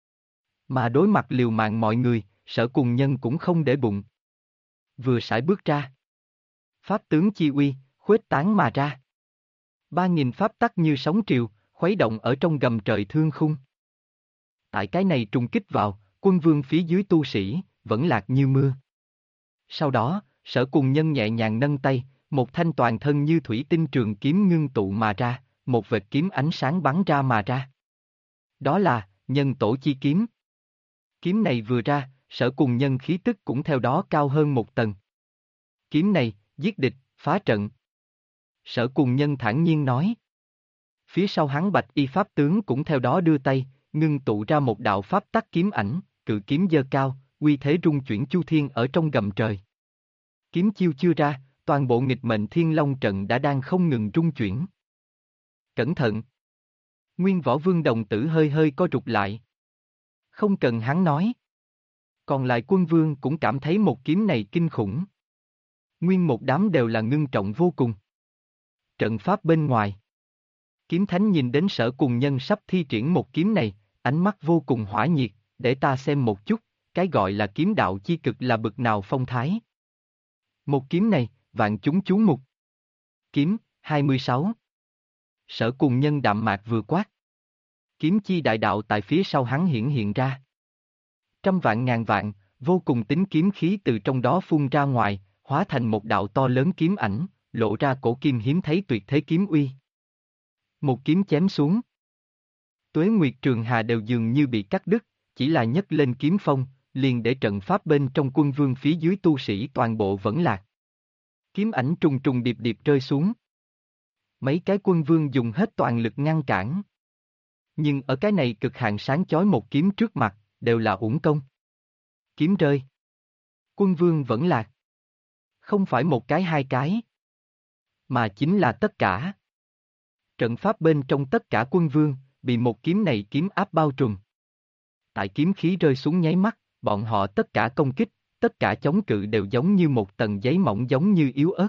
Mà đối mặt liều mạng mọi người, Sở Cùng Nhân cũng không để bụng. Vừa sải bước ra. Pháp tướng chi uy, khuếch tán mà ra. 3.000 pháp tắc như sóng triều, khuấy động ở trong gầm trời thương khung. Tại cái này trùng kích vào, quân vương phía dưới tu sĩ, vẫn lạc như mưa. Sau đó, Sở Cùng Nhân nhẹ nhàng nâng tay, một thanh toàn thân như thủy tinh trường kiếm ngưng tụ mà ra, một vệt kiếm ánh sáng bắn ra mà ra. Đó là, Nhân Tổ chi kiếm. Kiếm này vừa ra, Sở Cùng Nhân khí tức cũng theo đó cao hơn một tầng. Kiếm này, giết địch, phá trận. Sở Cùng Nhân thản nhiên nói. Phía sau hắn bạch y pháp tướng cũng theo đó đưa tay, ngưng tụ ra một đạo pháp tắc kiếm ảnh, cự kiếm giơ cao, uy thế rung chuyển chu thiên ở trong gầm trời. Kiếm chiêu chưa ra, toàn bộ nghịch mệnh thiên long trận đã đang không ngừng rung chuyển. Cẩn thận! Nguyên Võ Vương đồng tử hơi hơi co rụt lại. Không cần hắn nói. Còn lại quân vương cũng cảm thấy một kiếm này kinh khủng. Nguyên một đám đều là ngưng trọng vô cùng. Trận pháp bên ngoài. Kiếm Thánh nhìn đến Sở Cùng Nhân sắp thi triển một kiếm này, ánh mắt vô cùng hỏa nhiệt, để ta xem một chút, cái gọi là kiếm đạo chi cực là bực nào phong thái. Một kiếm này, vạn chúng chú mục. Kiếm, 26. Sở Cùng Nhân đạm mạc vừa quát. Kiếm chi đại đạo tại phía sau hắn hiện ra. Trăm vạn ngàn vạn, vô cùng tính kiếm khí từ trong đó phun ra ngoài, hóa thành một đạo to lớn kiếm ảnh, lộ ra cổ kim hiếm thấy tuyệt thế kiếm uy. Một kiếm chém xuống. Tuế Nguyệt Trường Hà đều dường như bị cắt đứt, chỉ là nhấc lên kiếm phong, liền để trận pháp bên trong quân vương phía dưới tu sĩ toàn bộ vẫn lạc. Kiếm ảnh trùng trùng điệp điệp rơi xuống. Mấy cái quân vương dùng hết toàn lực ngăn cản. Nhưng ở cái này cực hạn sáng chói một kiếm trước mặt, đều là uổng công. Kiếm rơi. Quân vương vẫn lạc. Không phải một cái hai cái. Mà chính là tất cả. Trận pháp bên trong tất cả quân vương, bị một kiếm này kiếm áp bao trùm. Tại kiếm khí rơi xuống nháy mắt, bọn họ tất cả công kích, tất cả chống cự đều giống như một tầng giấy mỏng giống như yếu ớt.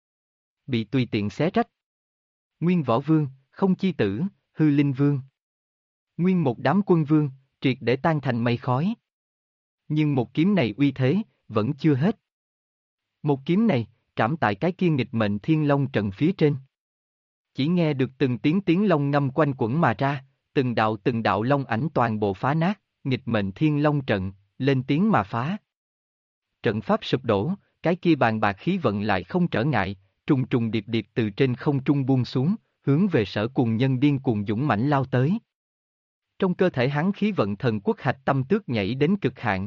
Bị tùy tiện xé rách. Nguyên Võ Vương, Không Chi Tử, Hư Linh Vương. Nguyên một đám quân vương, triệt để tan thành mây khói. Nhưng một kiếm này uy thế, vẫn chưa hết. Một kiếm này, trảm tại cái kia nghịch mệnh thiên long trận phía trên. Chỉ nghe được từng tiếng long ngâm quanh quẩn mà ra, từng đạo long ảnh toàn bộ phá nát, nghịch mệnh thiên long trận, lên tiếng mà phá. Trận pháp sụp đổ, cái kia bàn bạc khí vận lại không trở ngại, trùng trùng điệp điệp từ trên không trung buông xuống, hướng về Sở Cùng Nhân điên cuồng dũng mãnh lao tới. Trong cơ thể hắn khí vận thần quốc hạch tâm tước nhảy đến cực hạn.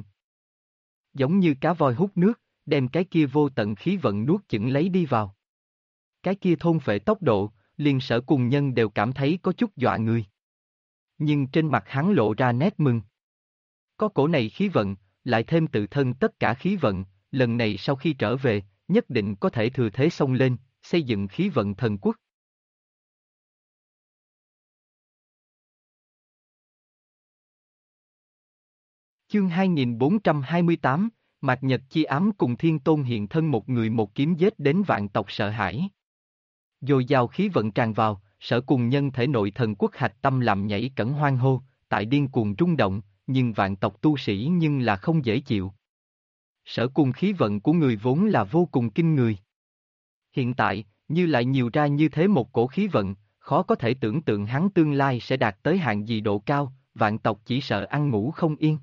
Giống như cá voi hút nước, đem cái kia vô tận khí vận nuốt chửng lấy đi vào. Cái kia thôn phệ tốc độ, liền Sở Cùng Nhân đều cảm thấy có chút dọa người. Nhưng trên mặt hắn lộ ra nét mừng. Có cổ này khí vận, lại thêm tự thân tất cả khí vận, lần này sau khi trở về, nhất định có thể thừa thế xông lên, xây dựng khí vận thần quốc. Chương 2428, Mạt Nhật chi ám cùng Thiên Tôn hiện thân một người một kiếm giết đến vạn tộc sợ hãi. Dồi dào khí vận tràn vào, Sở Cùng Nhân thể nội thần quốc hạch tâm làm nhảy cẫng hoang hô, tại điên cuồng rung động, nhưng vạn tộc tu sĩ nhưng là không dễ chịu. Sở Cùng khí vận của người vốn là vô cùng kinh người. Hiện tại, như lại nhiều ra như thế một cổ khí vận, khó có thể tưởng tượng hắn tương lai sẽ đạt tới hạng gì độ cao, vạn tộc chỉ sợ ăn ngủ không yên.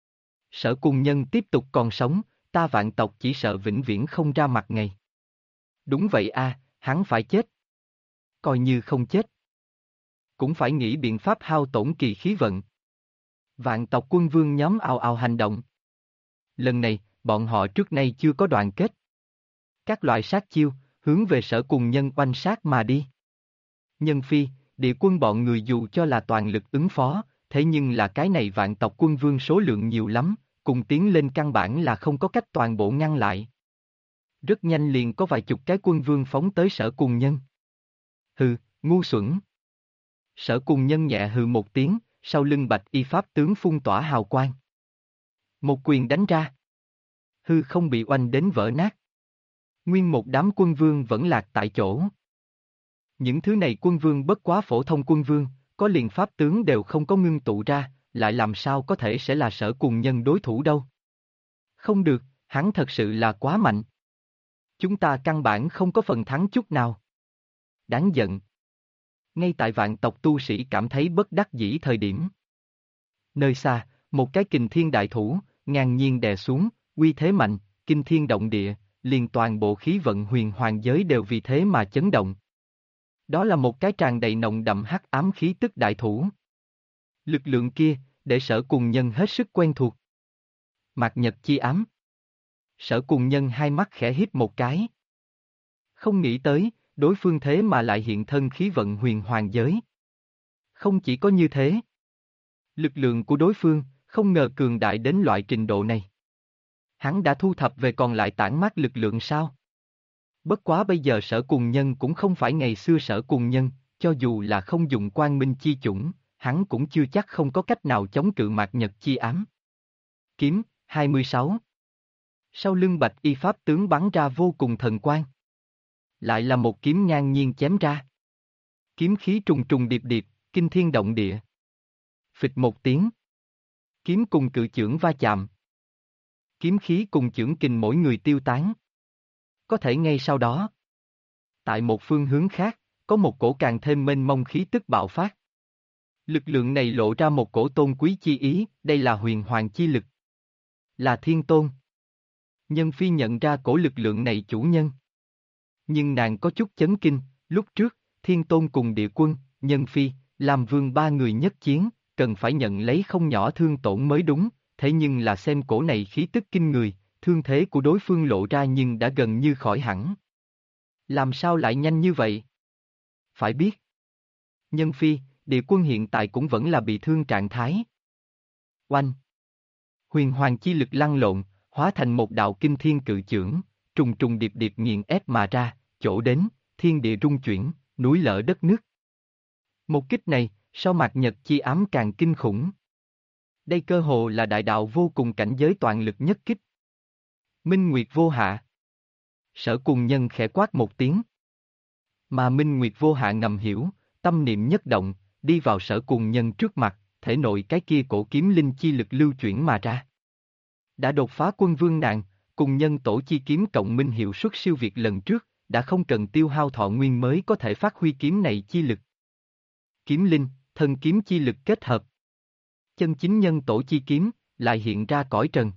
Sở Cùng Nhân tiếp tục còn sống, ta vạn tộc chỉ sợ vĩnh viễn không ra mặt ngày. Đúng vậy a, hắn phải chết. Coi như không chết, cũng phải nghĩ biện pháp hao tổn kỳ khí vận. Vạn tộc quân vương nhóm ào ào hành động. Lần này, bọn họ trước nay chưa có đoàn kết. Các loại sát chiêu, hướng về Sở Cùng Nhân oanh sát mà đi. Nhân Phi, địa quân bọn người dù cho là toàn lực ứng phó, thế nhưng là cái này vạn tộc quân vương số lượng nhiều lắm, cùng tiến lên căn bản là không có cách toàn bộ ngăn lại. Rất nhanh liền có vài chục cái quân vương phóng tới Sở Cùng Nhân. Hừ, ngu xuẩn. Sở Cùng Nhân nhẹ hừ một tiếng, sau lưng bạch y pháp tướng phun tỏa hào quang. Một quyền đánh ra. Hư không bị oanh đến vỡ nát. Nguyên một đám quân vương vẫn lạc tại chỗ. Những thứ này quân vương bất quá phổ thông quân vương, có liền pháp tướng đều không có ngưng tụ ra, lại làm sao có thể sẽ là Sở Cùng Nhân đối thủ đâu. Không được, hắn thật sự là quá mạnh. Chúng ta căn bản không có phần thắng chút nào. Đáng giận. Ngay tại vạn tộc tu sĩ cảm thấy bất đắc dĩ thời điểm. Nơi xa, một cái kình thiên đại thủ, ngang nhiên đè xuống, uy thế mạnh, kinh thiên động địa, liền toàn bộ khí vận huyền hoàng giới đều vì thế mà chấn động. Đó là một cái tràn đầy nồng đậm hắc ám khí tức đại thủ. Lực lượng kia, để Sở Cùng Nhân hết sức quen thuộc. Mạt Nhật chi ám. Sở Cùng Nhân hai mắt khẽ hít một cái. Không nghĩ tới, đối phương thế mà lại hiện thân khí vận huyền hoàng giới. Không chỉ có như thế. Lực lượng của đối phương, không ngờ cường đại đến loại trình độ này. Hắn đã thu thập về còn lại tản mát lực lượng sao? Bất quá bây giờ Sở Cùng Nhân cũng không phải ngày xưa Sở Cùng Nhân, cho dù là không dùng quang minh chi chủng, hắn cũng chưa chắc không có cách nào chống cự mạt nhật chi ám. Kiếm, 26. Sau lưng bạch y pháp tướng bắn ra vô cùng thần quang. Lại là một kiếm ngang nhiên chém ra. Kiếm khí trùng trùng điệp điệp, kinh thiên động địa. Phịch một tiếng. Kiếm cùng cự chưởng va chạm. Kiếm khí cùng chưởng kình mỗi người tiêu tán. Có thể ngay sau đó. Tại một phương hướng khác, có một cổ càng thêm mênh mông khí tức bạo phát. Lực lượng này lộ ra một cổ tôn quý chi ý, đây là huyền hoàng chi lực. Là Thiên Tôn. Nhân Phi nhận ra cổ lực lượng này chủ nhân. Nhưng nàng có chút chấn kinh, lúc trước, Thiên Tôn cùng địa quân, Nhân Phi, làm vương ba người nhất chiến, cần phải nhận lấy không nhỏ thương tổn mới đúng, thế nhưng là xem cổ này khí tức kinh người, thương thế của đối phương lộ ra nhưng đã gần như khỏi hẳn. Làm sao lại nhanh như vậy? Phải biết, Nhân Phi, địa quân hiện tại cũng vẫn là bị thương trạng thái. Oanh! Huyền hoàng chi lực lăn lộn, hóa thành một đạo kinh thiên cự chưởng, trùng trùng điệp điệp nghiền ép mà ra, chỗ đến, thiên địa rung chuyển, núi lở đất nước. Một kích này, so mạt nhật chi ám càng kinh khủng. Đây cơ hồ là đại đạo vô cùng cảnh giới toàn lực nhất kích. Minh Nguyệt vô hạ. Sở Cùng Nhân khẽ quát một tiếng. Mà Minh Nguyệt vô hạ ngầm hiểu, tâm niệm nhất động, đi vào Sở Cùng Nhân trước mặt, thể nội cái kia cổ kiếm linh chi lực lưu chuyển mà ra. Đã đột phá quân vương nạn, cùng nhân tổ chi kiếm cộng minh hiệu suất siêu việt lần trước, đã không cần tiêu hao thọ nguyên mới có thể phát huy kiếm này chi lực. Kiếm linh, thân kiếm chi lực kết hợp. Chân chính nhân tổ chi kiếm, lại hiện ra cõi trần.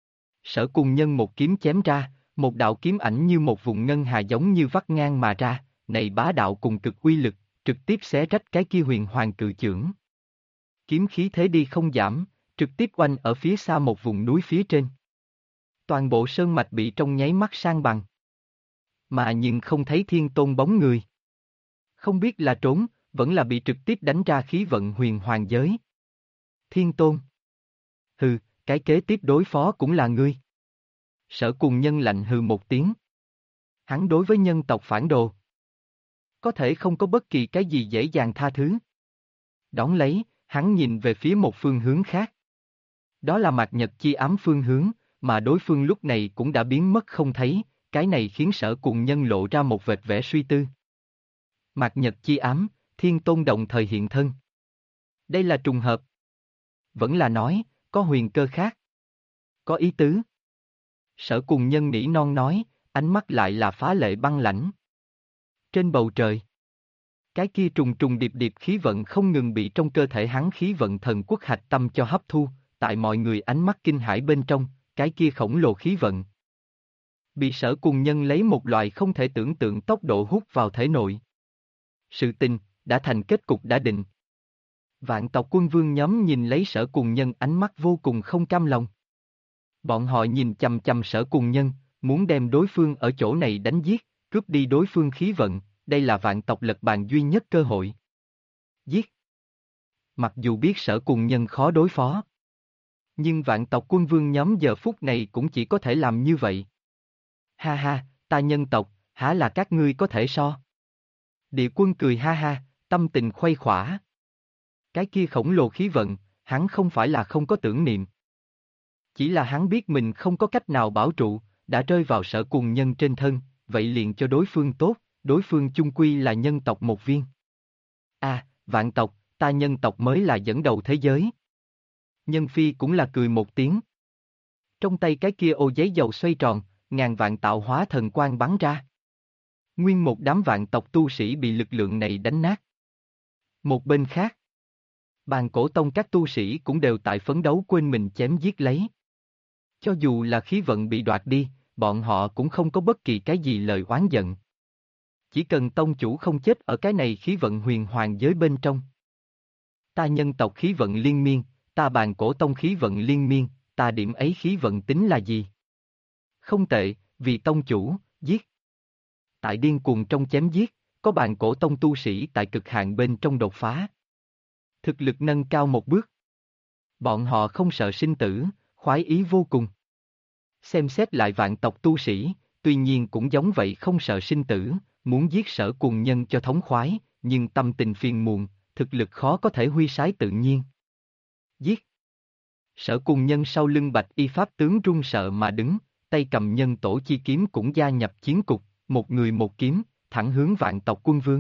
Sở Cùng Nhân một kiếm chém ra, một đạo kiếm ảnh như một vùng ngân hà giống như vắt ngang mà ra, này bá đạo cùng cực uy lực, trực tiếp xé rách cái kia huyền hoàng cự chưởng. Kiếm khí thế đi không giảm, trực tiếp oanh ở phía xa một vùng núi phía trên. Toàn bộ sơn mạch bị trong nháy mắt san bằng. Mà nhưng không thấy Thiên Tôn bóng người. Không biết là trốn, vẫn là bị trực tiếp đánh ra khí vận huyền hoàng giới. Thiên Tôn. Hừ, cái kế tiếp đối phó cũng là ngươi. Sở Cùng Nhân lạnh hừ một tiếng. Hắn đối với nhân tộc phản đồ có thể không có bất kỳ cái gì dễ dàng tha thứ. Đón lấy, hắn nhìn về phía một phương hướng khác. Đó là mạt nhật chi ám phương hướng, mà đối phương lúc này cũng đã biến mất không thấy, cái này khiến Sở Cùng Nhân lộ ra một vệt vẻ suy tư. Mạt nhật chi ám, Thiên Tôn đồng thời hiện thân. Đây là trùng hợp. Vẫn là nói, có huyền cơ khác. Có ý tứ. Sở Cùng Nhân nỉ non nói, ánh mắt lại là phá lệ băng lãnh. Trên bầu trời, cái kia trùng trùng điệp điệp khí vận không ngừng bị trong cơ thể hắn khí vận thần quốc hạch tâm cho hấp thu, tại mọi người ánh mắt kinh hãi bên trong, cái kia khổng lồ khí vận bị Sở Cùng Nhân lấy một loại không thể tưởng tượng tốc độ hút vào thể nội. Sự tình đã thành kết cục đã định. Vạn tộc quân vương nhóm nhìn lấy Sở Cùng Nhân ánh mắt vô cùng không cam lòng. Bọn họ nhìn chằm chằm Sở Cùng Nhân, muốn đem đối phương ở chỗ này đánh giết, cướp đi đối phương khí vận, đây là vạn tộc lật bàn duy nhất cơ hội. Giết. Mặc dù biết Sở Cùng Nhân khó đối phó, nhưng vạn tộc quân vương nhóm giờ phút này cũng chỉ có thể làm như vậy. Ha ha, ta nhân tộc, há là các ngươi có thể so. Địa quân cười ha ha, tâm tình khuây khỏa. Cái kia khổng lồ khí vận, hắn không phải là không có tưởng niệm. Chỉ là hắn biết mình không có cách nào bảo trụ, đã rơi vào Sở Cùng Nhân trên thân, vậy liền cho đối phương tốt, đối phương chung quy là nhân tộc một viên. Vạn tộc, ta nhân tộc mới là dẫn đầu thế giới. Nhân Phi cũng là cười một tiếng. Trong tay cái kia ô giấy dầu xoay tròn, ngàn vạn tạo hóa thần quang bắn ra. Nguyên một đám vạn tộc tu sĩ bị lực lượng này đánh nát. Một bên khác, Bàn Cổ Tông các tu sĩ cũng đều tại phấn đấu quên mình chém giết lấy. Cho dù là khí vận bị đoạt đi, bọn họ cũng không có bất kỳ cái gì lời oán giận. Chỉ cần tông chủ không chết ở cái này khí vận huyền hoàng giới bên trong. Ta nhân tộc khí vận liên miên, ta Bàn Cổ Tông khí vận liên miên, ta điểm ấy khí vận tính là gì? Không tệ, vì tông chủ, giết. Tại điên cuồng trong chém giết, có Bàn Cổ Tông tu sĩ tại cực hạn bên trong đột phá. Thực lực nâng cao một bước. Bọn họ không sợ sinh tử, khoái ý vô cùng. Xem xét lại vạn tộc tu sĩ, tuy nhiên cũng giống vậy không sợ sinh tử, muốn giết Sở Cùng Nhân cho thống khoái, nhưng tâm tình phiền muộn, thực lực khó có thể huy sái tự nhiên. Giết. Sở Cùng Nhân sau lưng bạch y pháp tướng run sợ mà đứng, tay cầm nhân tổ chi kiếm cũng gia nhập chiến cục, một người một kiếm, thẳng hướng vạn tộc quân vương.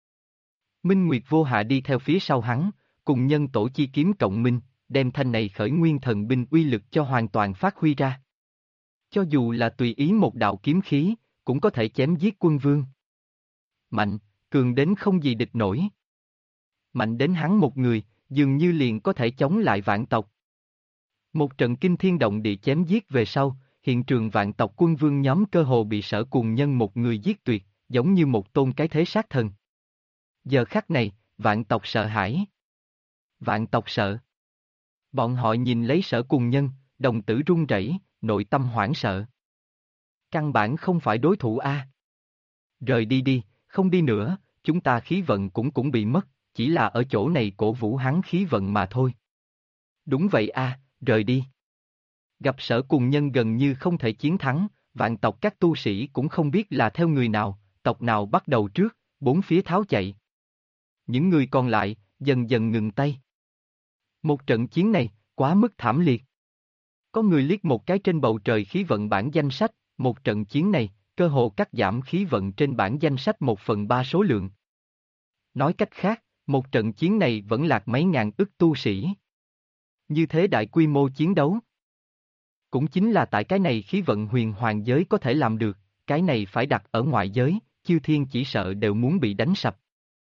Minh Nguyệt Vô Hạ đi theo phía sau hắn, cùng nhân tổ chi kiếm cộng minh, đem thanh này khởi nguyên thần binh uy lực cho hoàn toàn phát huy ra. Cho dù là tùy ý một đạo kiếm khí, cũng có thể chém giết quân vương. Mạnh, cường đến không gì địch nổi. Mạnh đến hắn một người, dường như liền có thể chống lại vạn tộc. Một trận kinh thiên động địa chém giết về sau, hiện trường vạn tộc quân vương nhóm cơ hồ bị Sở Cùng Nhân một người giết tuyệt, giống như một tôn cái thế sát thần. Giờ khắc này, vạn tộc sợ hãi. Vạn tộc sợ. Bọn họ nhìn lấy Sở Cùng Nhân, đồng tử run rẩy, nội tâm hoảng sợ. Căn bản không phải đối thủ a. Rời đi đi, không đi nữa, chúng ta khí vận cũng bị mất, chỉ là ở chỗ này cổ vũ hắn khí vận mà thôi. Đúng vậy a, rời đi. Gặp Sở Cùng Nhân gần như không thể chiến thắng, vạn tộc các tu sĩ cũng không biết là theo người nào, tộc nào bắt đầu trước, bốn phía tháo chạy. Những người còn lại, dần dần ngừng tay. Một trận chiến này, quá mức thảm liệt. Có người liếc một cái trên bầu trời khí vận bảng danh sách, một trận chiến này, cơ hồ cắt giảm khí vận trên bảng danh sách 1/3 số lượng. Nói cách khác, một trận chiến này vẫn lạc mấy ngàn ức tu sĩ. Như thế đại quy mô chiến đấu. Cũng chính là tại cái này khí vận huyền hoàng giới có thể làm được, cái này phải đặt ở ngoại giới, chư thiên chỉ sợ đều muốn bị đánh sập.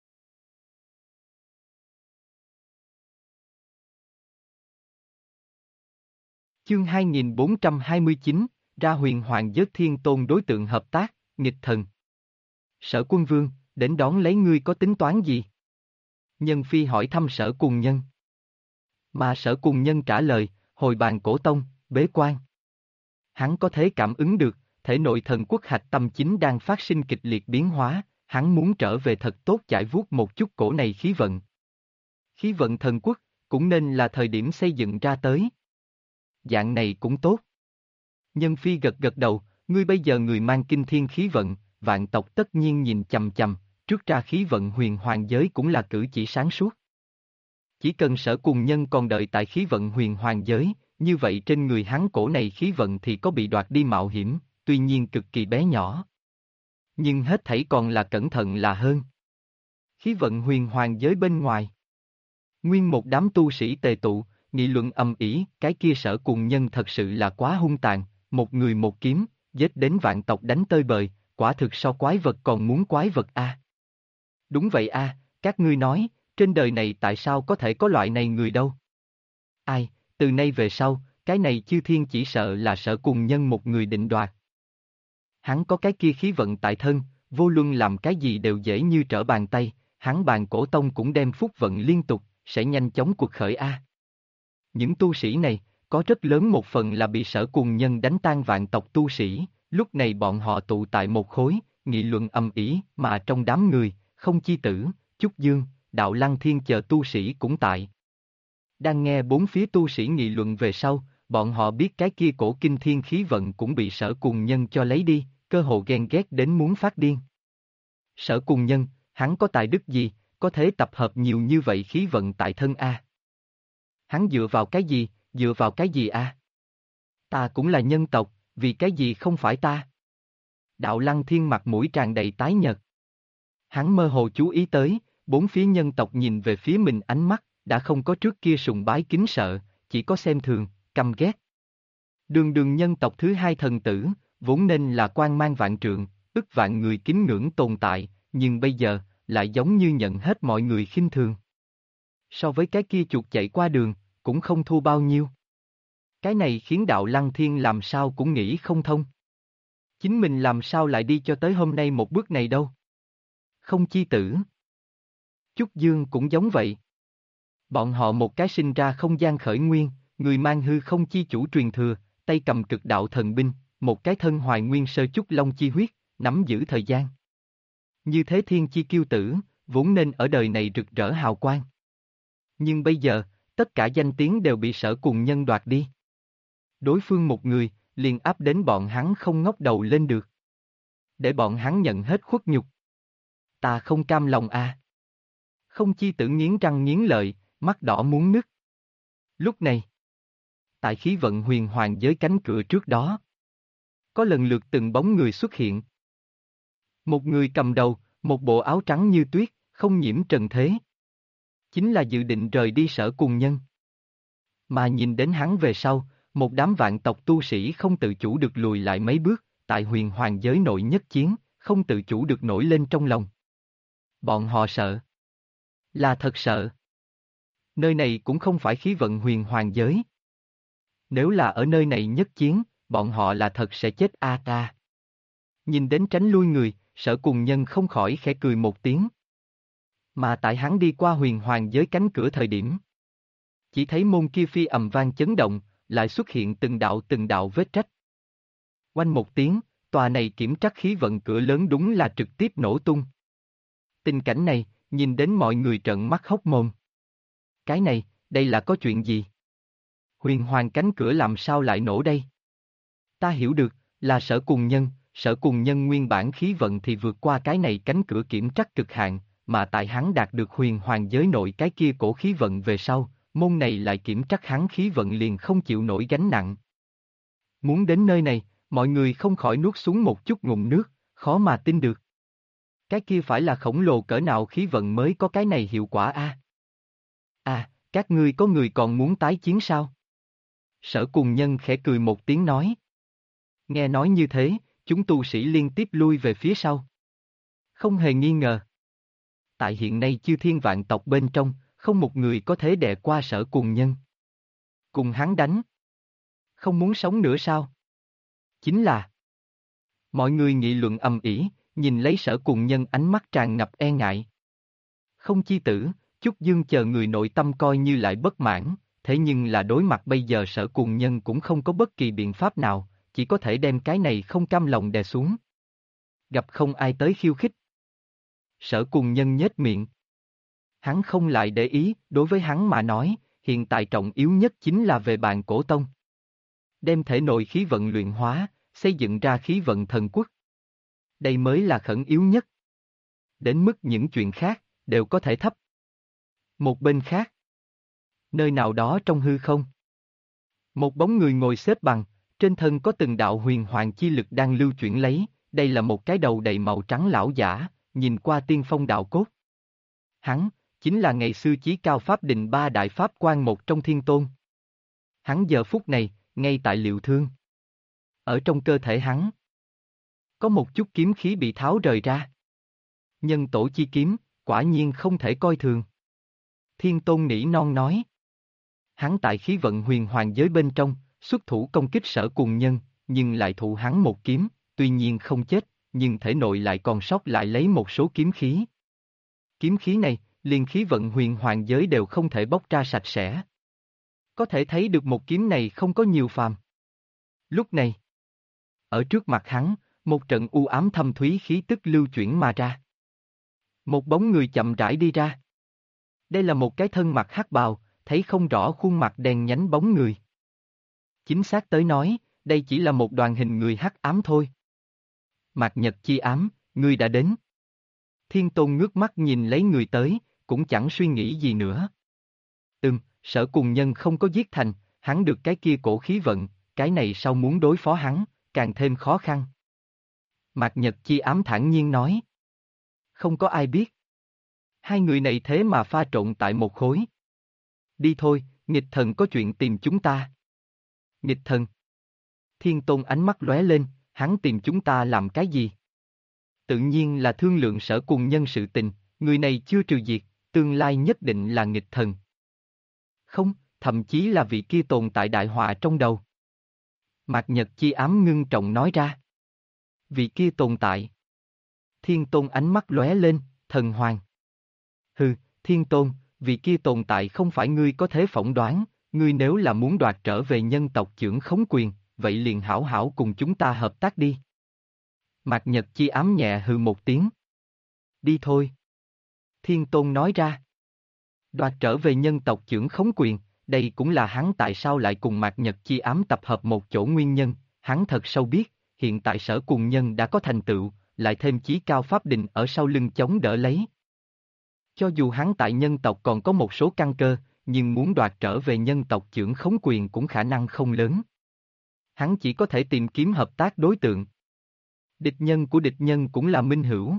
Chương 2429, ra huyền hoàng giới thiên tôn đối tượng hợp tác, nghịch thần. Sở Quân Vương, đến đón lấy ngươi có tính toán gì? Nhân Phi hỏi thăm Sở Cùng Nhân. Mà Sở Cùng Nhân trả lời, hồi Bàn Cổ Tông, bế quan. Hắn có thể cảm ứng được, thể nội thần quốc hạch tâm chính đang phát sinh kịch liệt biến hóa, hắn muốn trở về thật tốt chải vuốt một chút cổ này khí vận. Khí vận thần quốc, cũng nên là thời điểm xây dựng ra tới. Dạng này cũng tốt. Nhân Phi gật gật đầu, ngươi bây giờ người mang kinh thiên khí vận, vạn tộc tất nhiên nhìn chằm chằm, trước ra khí vận huyền hoàng giới cũng là cử chỉ sáng suốt. Chỉ cần Sở Cùng Nhân còn đợi tại khí vận huyền hoàng giới, như vậy trên người hắn cổ này khí vận thì có bị đoạt đi mạo hiểm, tuy nhiên cực kỳ bé nhỏ. Nhưng hết thảy còn là cẩn thận là hơn. Khí vận huyền hoàng giới bên ngoài. Nguyên một đám tu sĩ tề tụ, nghị luận ầm ĩ, cái kia Sở Cùng Nhân thật sự là quá hung tàn, một người một kiếm, giết đến vạn tộc đánh tơi bời, quả thực so quái vật còn muốn quái vật a. Đúng vậy a, các ngươi nói, trên đời này tại sao có thể có loại này người đâu? Ai, từ nay về sau, cái này chư thiên chỉ sợ là Sở Cùng Nhân một người định đoạt. Hắn có cái kia khí vận tại thân, vô luân làm cái gì đều dễ như trở bàn tay, hắn bàn cổ tông cũng đem phúc vận liên tục, sẽ nhanh chóng cuộc khởi a. Những tu sĩ này, có rất lớn một phần là bị Sở Cùng Nhân đánh tan vạn tộc tu sĩ, lúc này bọn họ tụ tại một khối, nghị luận ầm ĩ, mà trong đám người, Không Chi Tử, Chúc Dương, Đạo Lăng Thiên chờ tu sĩ cũng tại. Đang nghe bốn phía tu sĩ nghị luận về sau, bọn họ biết cái kia cổ kinh thiên khí vận cũng bị Sở Cùng Nhân cho lấy đi, cơ hồ ghen ghét đến muốn phát điên. Sở Cùng Nhân, hắn có tài đức gì, có thể tập hợp nhiều như vậy khí vận tại thân a? Hắn dựa vào cái gì, dựa vào cái gì a? Ta cũng là nhân tộc, vì cái gì không phải ta? Đạo Lăng Thiên mặt mũi tràn đầy tái nhợt. Hắn mơ hồ chú ý tới, bốn phía nhân tộc nhìn về phía mình ánh mắt, đã không có trước kia sùng bái kính sợ, chỉ có xem thường, căm ghét. Đường đường nhân tộc thứ hai thần tử, vốn nên là quang mang vạn trượng, ức vạn người kính ngưỡng tồn tại, nhưng bây giờ, lại giống như nhận hết mọi người khinh thường. So với cái kia chuột chạy qua đường, cũng không thua bao nhiêu. Cái này khiến Đạo Lăng Thiên làm sao cũng nghĩ không thông. Chính mình làm sao lại đi cho tới hôm nay một bước này đâu. Không Chi Tử. Chúc Dương cũng giống vậy. Bọn họ một cái sinh ra không gian khởi nguyên, người mang hư không chi chủ truyền thừa, tay cầm cực đạo thần binh, một cái thân hoài nguyên sơ chúc long chi huyết, nắm giữ thời gian. Như thế thiên chi kiêu tử, vốn nên ở đời này rực rỡ hào quang. Nhưng bây giờ, tất cả danh tiếng đều bị Sở Cùng Nhân đoạt đi. Đối phương một người, liền áp đến bọn hắn không ngóc đầu lên được. Để bọn hắn nhận hết khuất nhục. Ta không cam lòng a. Không Chi Tử nghiến răng nghiến lợi, mắt đỏ muốn nứt. Lúc này, tại khí vận huyền hoàng giới cánh cửa trước đó, có lần lượt từng bóng người xuất hiện. Một người cầm đầu, một bộ áo trắng như tuyết, không nhiễm trần thế. Chính là dự định rời đi Sở Cùng Nhân. Mà nhìn đến hắn về sau, một đám vạn tộc tu sĩ không tự chủ được lùi lại mấy bước, tại huyền hoàng giới nội nhất chiến, không tự chủ được nổi lên trong lòng. Bọn họ sợ. Là thật sợ. Nơi này cũng không phải khí vận huyền hoàng giới. Nếu là ở nơi này nhất chiến, bọn họ là thật sẽ chết a ta. Nhìn đến tránh lui người, Sở Cùng Nhân không khỏi khẽ cười một tiếng. Mà tại hắn đi qua huyền hoàng giới cánh cửa thời điểm, chỉ thấy môn kia phi ầm vang chấn động, lại xuất hiện từng đạo vết rách. Oanh một tiếng, tòa này kiểm trắc khí vận cửa lớn đúng là trực tiếp nổ tung. Tình cảnh này, nhìn đến mọi người trợn mắt hốc mồm. Cái này, đây là có chuyện gì? Huyền hoàng cánh cửa làm sao lại nổ đây? Ta hiểu được, là Sở Cùng Nhân nguyên bản khí vận thì vượt qua cái này cánh cửa kiểm trắc cực hạn, mà tại hắn đạt được huyền hoàng giới nội cái kia cổ khí vận về sau, môn này lại kiểm trắc hắn khí vận liền không chịu nổi gánh nặng. Muốn đến nơi này, mọi người không khỏi nuốt xuống một chút ngụm nước, khó mà tin được. Cái kia phải là khổng lồ cỡ nào khí vận mới có cái này hiệu quả a? À, các ngươi có người còn muốn tái chiến sao? Sở Cùng Nhân khẽ cười một tiếng nói. Nghe nói như thế, chúng tu sĩ liên tiếp lui về phía sau. Không hề nghi ngờ. Tại hiện nay chư thiên vạn tộc bên trong, không một người có thể đè qua Sở Cùng Nhân. Cùng hắn đánh. Không muốn sống nữa sao? Chính là. Mọi người nghị luận ầm ĩ, nhìn lấy Sở Cùng Nhân ánh mắt tràn ngập e ngại. Không Chi Tử, Chúc Dương chờ người nội tâm coi như lại bất mãn, thế nhưng là đối mặt bây giờ Sở Cùng Nhân cũng không có bất kỳ biện pháp nào, chỉ có thể đem cái này không cam lòng đè xuống. Gặp không ai tới khiêu khích. Sở Cùng Nhân nhếch miệng. Hắn không lại để ý, đối với hắn mà nói, hiện tại trọng yếu nhất chính là về bàn cổ tông. Đem thể nội khí vận luyện hóa, xây dựng ra khí vận thần quốc. Đây mới là khẩn yếu nhất. Đến mức những chuyện khác, đều có thể thấp. Một bên khác. Nơi nào đó trong hư không. Một bóng người ngồi xếp bằng, trên thân có từng đạo huyền hoàng chi lực đang lưu chuyển lấy, đây là một cái đầu đầy màu trắng lão giả, nhìn qua tiên phong đạo cốt. Hắn, chính là ngày xưa chí cao pháp đình ba đại pháp quan một trong thiên tôn. Hắn giờ phút này, ngay tại liệu thương. Ở trong cơ thể hắn, có một chút kiếm khí bị tháo rời ra. Nhân tổ chi kiếm, quả nhiên không thể coi thường. Thiên tôn nỉ non nói. Hắn tại khí vận huyền hoàng giới bên trong, xuất thủ công kích Sở Cùng Nhân, nhưng lại thụ hắn một kiếm, tuy nhiên không chết, nhưng thể nội lại còn sót lại lấy một số kiếm khí. Kiếm khí này, liền khí vận huyền hoàng giới đều không thể bóc ra sạch sẽ. Có thể thấy được một kiếm này không có nhiều phàm. Lúc này, ở trước mặt hắn, một trận u ám thâm thúy khí tức lưu chuyển mà ra. Một bóng người chậm rãi đi ra. Đây là một cái thân mặc hắc bào, thấy không rõ khuôn mặt đen nhánh bóng người. Chính xác tới nói, đây chỉ là một đoàn hình người hắc ám thôi. Mạc Nhật Chi Ám, ngươi đã đến. Thiên Tôn ngước mắt nhìn lấy người tới, cũng chẳng suy nghĩ gì nữa. Sở Cùng Nhân không có giết thành, hắn được cái kia cổ khí vận, cái này sao muốn đối phó hắn, càng thêm khó khăn. Mạc Nhật Chi Ám thản nhiên nói. Không có ai biết. Hai người này thế mà pha trộn tại một khối. Đi thôi, nghịch thần có chuyện tìm chúng ta. Nghịch thần. Thiên Tôn ánh mắt lóe lên, hắn tìm chúng ta làm cái gì? Tự nhiên là thương lượng Sở Cùng Nhân sự tình, người này chưa trừ diệt, tương lai nhất định là nghịch thần. Không, thậm chí là vị kia tồn tại đại họa trong đầu. Mạc Nhật Chi Ám ngưng trọng nói ra. Vị kia tồn tại. Thiên Tôn ánh mắt lóe lên, thần hoàng. Hừ, Thiên Tôn, vị kia tồn tại không phải ngươi có thể phỏng đoán, ngươi nếu là muốn đoạt trở về nhân tộc chưởng khống quyền, vậy liền hảo hảo cùng chúng ta hợp tác đi. Mạc Nhật Chi Ám nhẹ hừ một tiếng. Đi thôi. Thiên Tôn nói ra. Đoạt trở về nhân tộc chưởng khống quyền, đây cũng là hắn tại sao lại cùng Mạc Nhật Chi Ám tập hợp một chỗ nguyên nhân, hắn thật sâu biết, hiện tại Sở Cùng Nhân đã có thành tựu, lại thêm chí cao pháp đình ở sau lưng chống đỡ lấy. Cho dù hắn tại nhân tộc còn có một số căn cơ, nhưng muốn đoạt trở về nhân tộc chưởng khống quyền cũng khả năng không lớn. Hắn chỉ có thể tìm kiếm hợp tác đối tượng. Địch nhân của địch nhân cũng là minh hữu.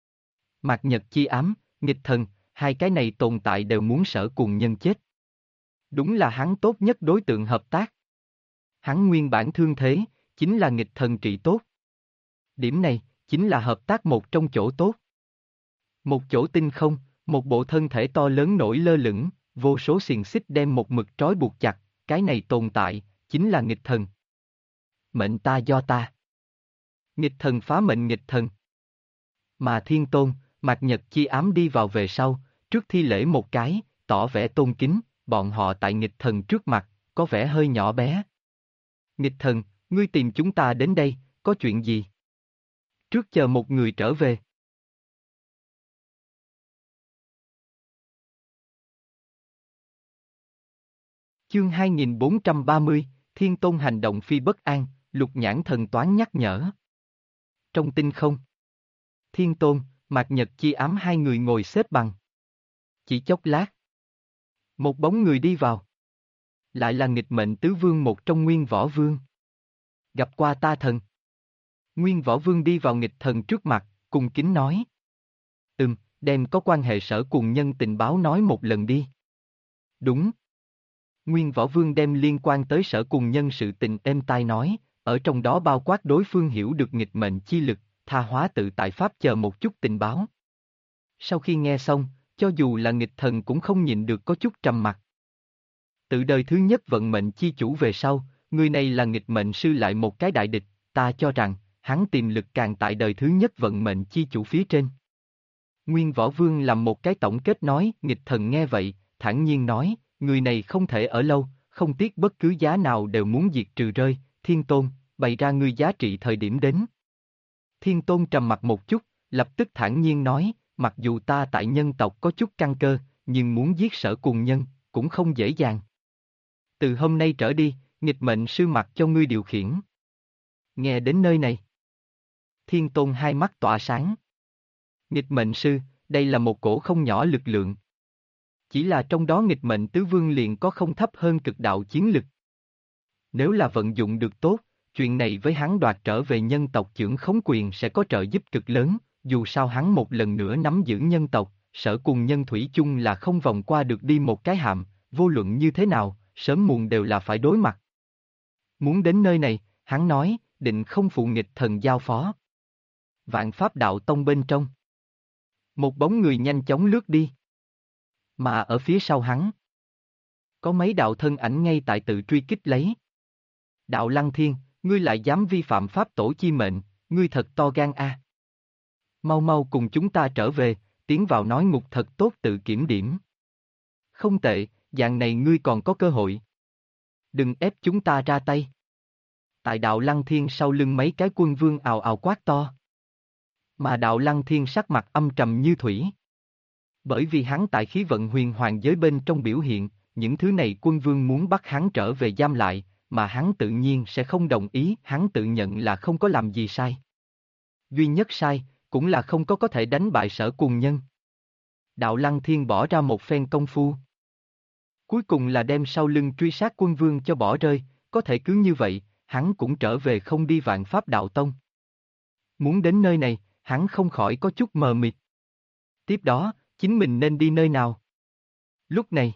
Mạc Nhật Chi Ám, nghịch thần, hai cái này tồn tại đều muốn Sở Cùng Nhân chết. Đúng là hắn tốt nhất đối tượng hợp tác. Hắn nguyên bản thương thế, chính là nghịch thần trị tốt. Điểm này, chính là hợp tác một trong chỗ tốt. Một chỗ tinh không, một bộ thân thể to lớn nổi lơ lửng, vô số xiềng xích đem một mực trói buộc chặt, cái này tồn tại, chính là nghịch thần. Mệnh ta do ta. Nghịch thần phá mệnh nghịch thần. Mà Thiên Tôn, Mạc Nhật Chi Ám đi vào về sau, trước thi lễ một cái, tỏ vẻ tôn kính, bọn họ tại nghịch thần trước mặt, có vẻ hơi nhỏ bé. Nghịch thần, ngươi tìm chúng ta đến đây, có chuyện gì? Trước chờ một người trở về. Chương 2430, Thiên Tôn hành động phi bất an, Lục Nhãn Thần Toán nhắc nhở. Trong tinh không, Thiên Tôn, Mạc Nhật Chi Ám hai người ngồi xếp bằng. Chỉ chốc lát, một bóng người đi vào. Lại là nghịch mệnh tứ vương một trong Nguyên Võ Vương. Gặp qua ta thần. Nguyên Võ Vương đi vào nghịch thần trước mặt, cung kính nói. Đem có quan hệ Sở Cùng Nhân tình báo nói một lần đi. Đúng. Nguyên Võ Vương đem liên quan tới Sở Cùng Nhân sự tình êm tai nói, ở trong đó bao quát đối phương hiểu được nghịch mệnh chi lực, tha hóa tự tại pháp chờ một chút tình báo. Sau khi nghe xong, cho dù là nghịch thần cũng không nhịn được có chút trầm mặc. Tự đời thứ nhất vận mệnh chi chủ về sau, người này là nghịch mệnh sư lại một cái đại địch, ta cho rằng, hắn tiềm lực càng tại đời thứ nhất vận mệnh chi chủ phía trên. Nguyên Võ Vương làm một cái tổng kết nói, nghịch thần nghe vậy, thản nhiên nói, người này không thể ở lâu, không tiếc bất cứ giá nào đều muốn diệt trừ rơi, Thiên Tôn, bày ra ngươi giá trị thời điểm đến. Thiên Tôn trầm mặt một chút, lập tức thản nhiên nói, mặc dù ta tại nhân tộc có chút căn cơ, nhưng muốn giết Sở Cùng Nhân, cũng không dễ dàng. Từ hôm nay trở đi, nghịch mệnh sư mặc cho ngươi điều khiển. Nghe đến nơi này, Thiên Tôn hai mắt tỏa sáng. Nghịch mệnh sư, đây là một cổ không nhỏ lực lượng. Chỉ là trong đó nghịch mệnh tứ vương liền có không thấp hơn cực đạo chiến lực. Nếu là vận dụng được tốt, chuyện này với hắn đoạt trở về nhân tộc chưởng khống quyền sẽ có trợ giúp cực lớn, dù sao hắn một lần nữa nắm giữ nhân tộc, Sở Cùng Nhân thủy chung là không vòng qua được đi một cái hạm, vô luận như thế nào, sớm muộn đều là phải đối mặt. Muốn đến nơi này, hắn nói, định không phụ nghịch thần giao phó. Vạn Pháp Đạo Tông bên trong. Một bóng người nhanh chóng lướt đi. Mà ở phía sau hắn, có mấy đạo thân ảnh ngay tại tự truy kích lấy. Đạo Lăng Thiên, ngươi lại dám vi phạm pháp tổ chi mệnh, ngươi thật to gan a. Mau mau cùng chúng ta trở về, tiến vào nói ngục thật tốt tự kiểm điểm. Không tệ, dạng này ngươi còn có cơ hội. Đừng ép chúng ta ra tay. Tại Đạo Lăng Thiên sau lưng mấy cái quân vương ào ào quát to. Mà Đạo Lăng Thiên sắc mặt âm trầm như thủy. Bởi vì hắn tại khí vận huyền hoàng giới bên trong biểu hiện, những thứ này quân vương muốn bắt hắn trở về giam lại, mà hắn tự nhiên sẽ không đồng ý, hắn tự nhận là không có làm gì sai. Duy nhất sai, cũng là không có thể đánh bại Sở Cùng Nhân. Đạo Lăng Thiên bỏ ra một phen công phu. Cuối cùng là đem sau lưng truy sát quân vương cho bỏ rơi, có thể cứ như vậy, hắn cũng trở về không đi Vạn Pháp Đạo Tông. Muốn đến nơi này, hắn không khỏi có chút mờ mịt. Tiếp đó, chính mình nên đi nơi nào? Lúc này,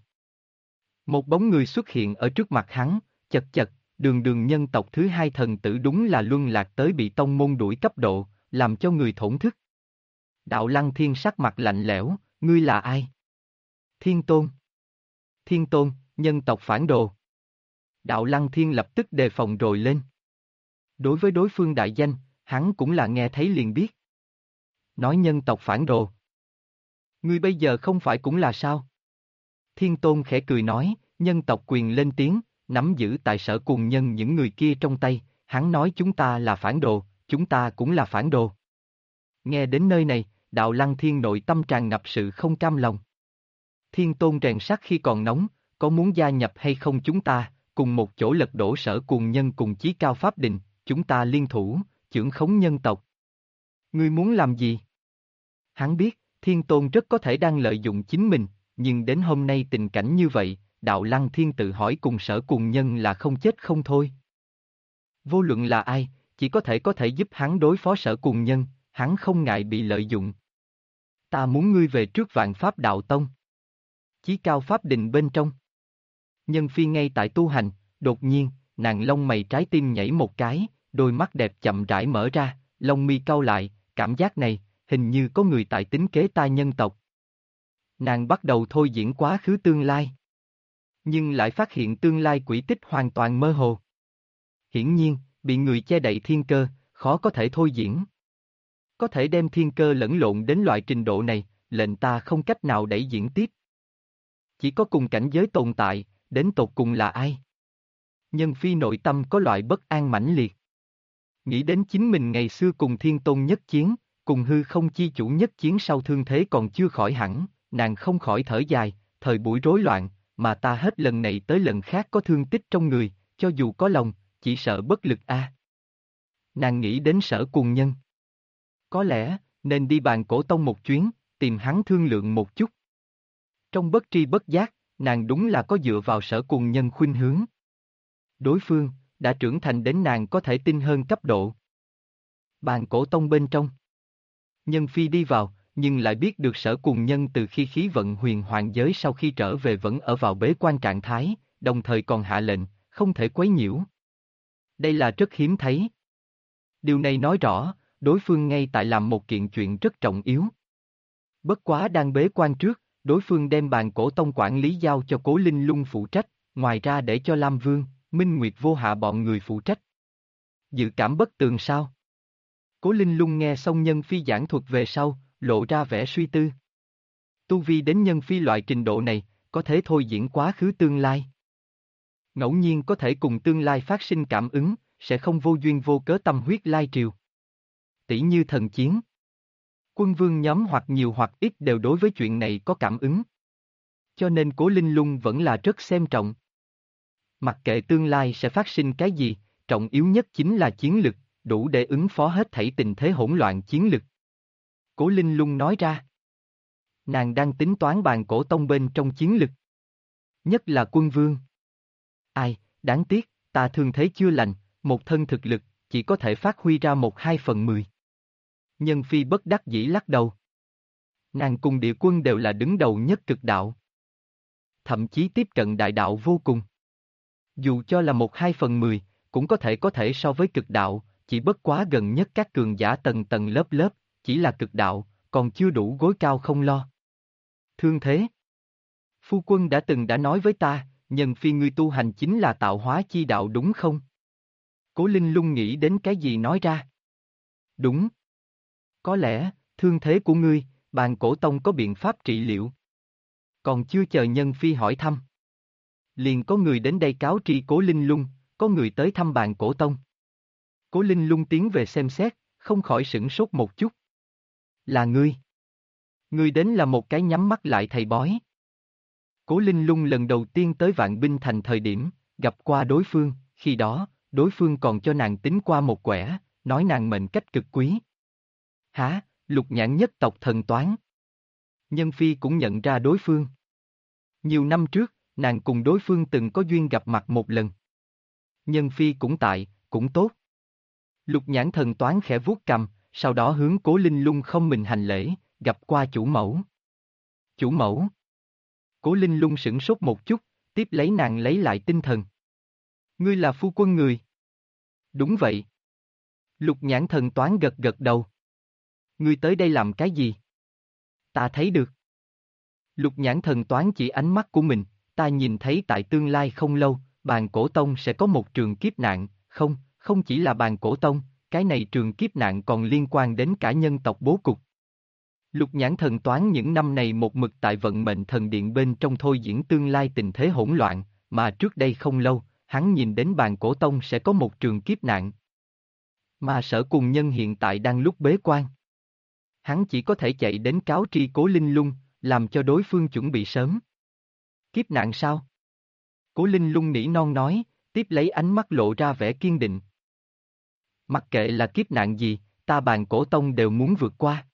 một bóng người xuất hiện ở trước mặt hắn, chật chật, đường nhân tộc thứ hai thần tử đúng là luân lạc tới bị tông môn đuổi cấp độ, làm cho người thổn thức. Đạo Lăng Thiên sắc mặt lạnh lẽo, ngươi là ai? Thiên Tôn. Thiên Tôn, nhân tộc phản đồ. Đạo Lăng Thiên lập tức đề phòng rồi lên. Đối với đối phương đại danh, hắn cũng là nghe thấy liền biết. Nói nhân tộc phản đồ. Ngươi bây giờ không phải cũng là sao? Thiên Tôn khẽ cười nói, nhân tộc quyền lên tiếng, nắm giữ tại Sở Cùng Nhân những người kia trong tay, hắn nói chúng ta là phản đồ, chúng ta cũng là phản đồ. Nghe đến nơi này, Đạo Lăng Thiên nội tâm tràn ngập sự không cam lòng. Thiên Tôn rèn sắt khi còn nóng, có muốn gia nhập hay không chúng ta, cùng một chỗ lật đổ Sở Cùng Nhân cùng chí cao pháp định, chúng ta liên thủ, chưởng khống nhân tộc. Ngươi muốn làm gì? Hắn biết, Thiên Tôn rất có thể đang lợi dụng chính mình, nhưng đến hôm nay tình cảnh như vậy, Đạo Lăng Thiên tự hỏi cùng Sở Cùng Nhân là không chết không thôi. Vô luận là ai, chỉ có thể giúp hắn đối phó Sở Cùng Nhân, hắn không ngại bị lợi dụng. Ta muốn ngươi về trước Vạn Pháp Đạo Tông. Chí cao pháp định bên trong. Nhân Phi ngay tại tu hành, đột nhiên, nàng lông mày trái tim nhảy một cái, đôi mắt đẹp chậm rãi mở ra, lông mi cau lại, cảm giác này, hình như có người tại tính kế ta nhân tộc. Nàng bắt đầu thôi diễn quá khứ tương lai. Nhưng lại phát hiện tương lai quỹ tích hoàn toàn mơ hồ. Hiển nhiên, bị người che đậy thiên cơ, khó có thể thôi diễn. Có thể đem thiên cơ lẫn lộn đến loại trình độ này, lệnh ta không cách nào đẩy diễn tiếp. Chỉ có cùng cảnh giới tồn tại, đến tột cùng là ai? Nhân Phi nội tâm có loại bất an mãnh liệt. Nghĩ đến chính mình ngày xưa cùng Thiên Tôn nhất chiến, cùng hư không chi chủ nhất chiến sau thương thế còn chưa khỏi hẳn, nàng không khỏi thở dài, thời buổi rối loạn, mà ta hết lần này tới lần khác có thương tích trong người, cho dù có lòng, chỉ sợ bất lực a. Nàng nghĩ đến Sở Cùng Nhân. Có lẽ, nên đi Bàn Cổ Tông một chuyến, tìm hắn thương lượng một chút. Trong bất tri bất giác, nàng đúng là có dựa vào Sở Cùng Nhân khuynh hướng. Đối phương, đã trưởng thành đến nàng có thể tin hơn cấp độ. Bàn Cổ Tông bên trong. Nhân Phi đi vào, nhưng lại biết được Sở Cùng Nhân từ khi khí vận huyền hoàng giới sau khi trở về vẫn ở vào bế quan trạng thái, đồng thời còn hạ lệnh, không thể quấy nhiễu. Đây là rất hiếm thấy. Điều này nói rõ, đối phương ngay tại làm một kiện chuyện rất trọng yếu. Bất quá đang bế quan trước, đối phương đem Bàn Cổ Tông quản lý giao cho Cố Linh Lung phụ trách, ngoài ra để cho Lam Vương, Minh Nguyệt Vô Hạ bọn người phụ trách. Dự cảm bất tường sao? Cố Linh Lung nghe xong Nhân Phi giảng thuật về sau, lộ ra vẻ suy tư. Tu vi đến Nhân Phi loại trình độ này, có thể thôi diễn quá khứ tương lai. Ngẫu nhiên có thể cùng tương lai phát sinh cảm ứng, sẽ không vô duyên vô cớ tâm huyết lai triều. Tỷ như thần chiến. Quân vương nhóm hoặc nhiều hoặc ít đều đối với chuyện này có cảm ứng. Cho nên Cố Linh Lung vẫn là rất xem trọng. Mặc kệ tương lai sẽ phát sinh cái gì, trọng yếu nhất chính là chiến lực, đủ để ứng phó hết thảy tình thế hỗn loạn chiến lực. Cố Linh Lung nói ra. Nàng đang tính toán bàn cổ tông bên trong chiến lực. Nhất là quân vương. Ai, đáng tiếc, ta thương thế chưa lành, một thân thực lực, chỉ có thể phát huy ra 1/2/10. Nhân Phi bất đắc dĩ lắc đầu. Nàng cùng địa quân đều là đứng đầu nhất cực đạo. Thậm chí tiếp cận đại đạo vô cùng. Dù cho là 1/2/10, cũng có thể so với cực đạo, chỉ bất quá gần nhất các cường giả tầng tầng lớp lớp, chỉ là cực đạo, còn chưa đủ gối cao không lo. Thương thế. Phu quân đã nói với ta, Nhân Phi ngươi tu hành chính là tạo hóa chi đạo đúng không? Cố Linh Lung nghĩ đến cái gì nói ra. Đúng. Có lẽ, thương thế của ngươi, bàn cổ tông có biện pháp trị liệu. Còn chưa chờ Nhân Phi hỏi thăm. Liền có người đến đây cáo tri Cố Linh Lung, có người tới thăm bàn cổ tông. Cố Linh Lung tiến về xem xét, không khỏi sửng sốt một chút. Là ngươi. Ngươi đến là một cái nhắm mắt lại thầy bói. Cố Linh Lung lần đầu tiên tới Vạn Binh Thành thời điểm, gặp qua đối phương, khi đó, đối phương còn cho nàng tính qua một quẻ, nói nàng mệnh cách cực quý. Hả, Lục Nhãn nhất tộc thần toán. Nhân Phi cũng nhận ra đối phương. Nhiều năm trước, nàng cùng đối phương từng có duyên gặp mặt một lần. Nhân Phi cũng tại, cũng tốt. Lục Nhãn thần toán khẽ vuốt cằm, sau đó hướng Cố Linh Lung không mình hành lễ, gặp qua chủ mẫu. Chủ mẫu. Cố Linh Lung sửng sốt một chút, tiếp lấy nàng lấy lại tinh thần. Ngươi là phu quân người. Đúng vậy. Lục Nhãn thần toán gật gật đầu. Ngươi tới đây làm cái gì? Ta thấy được. Lục Nhãn thần toán chỉ ánh mắt của mình, ta nhìn thấy tại tương lai không lâu, bàn cổ tông sẽ có một trường kiếp nạn, không chỉ là bàn cổ tông, cái này trường kiếp nạn còn liên quan đến cả nhân tộc bố cục. Lục Nhãn thần toán những năm này một mực tại vận mệnh thần điện bên trong thôi diễn tương lai tình thế hỗn loạn, mà trước đây không lâu, hắn nhìn đến bàn cổ tông sẽ có một trường kiếp nạn. Mà Sở Cùng Nhân hiện tại đang lúc bế quan. Hắn chỉ có thể chạy đến cáo tri Cố Linh Lung, làm cho đối phương chuẩn bị sớm. Kiếp nạn sao? Cố Linh Lung nỉ non nói, tiếp lấy ánh mắt lộ ra vẻ kiên định. Mặc kệ là kiếp nạn gì, ta bàn cổ tông đều muốn vượt qua.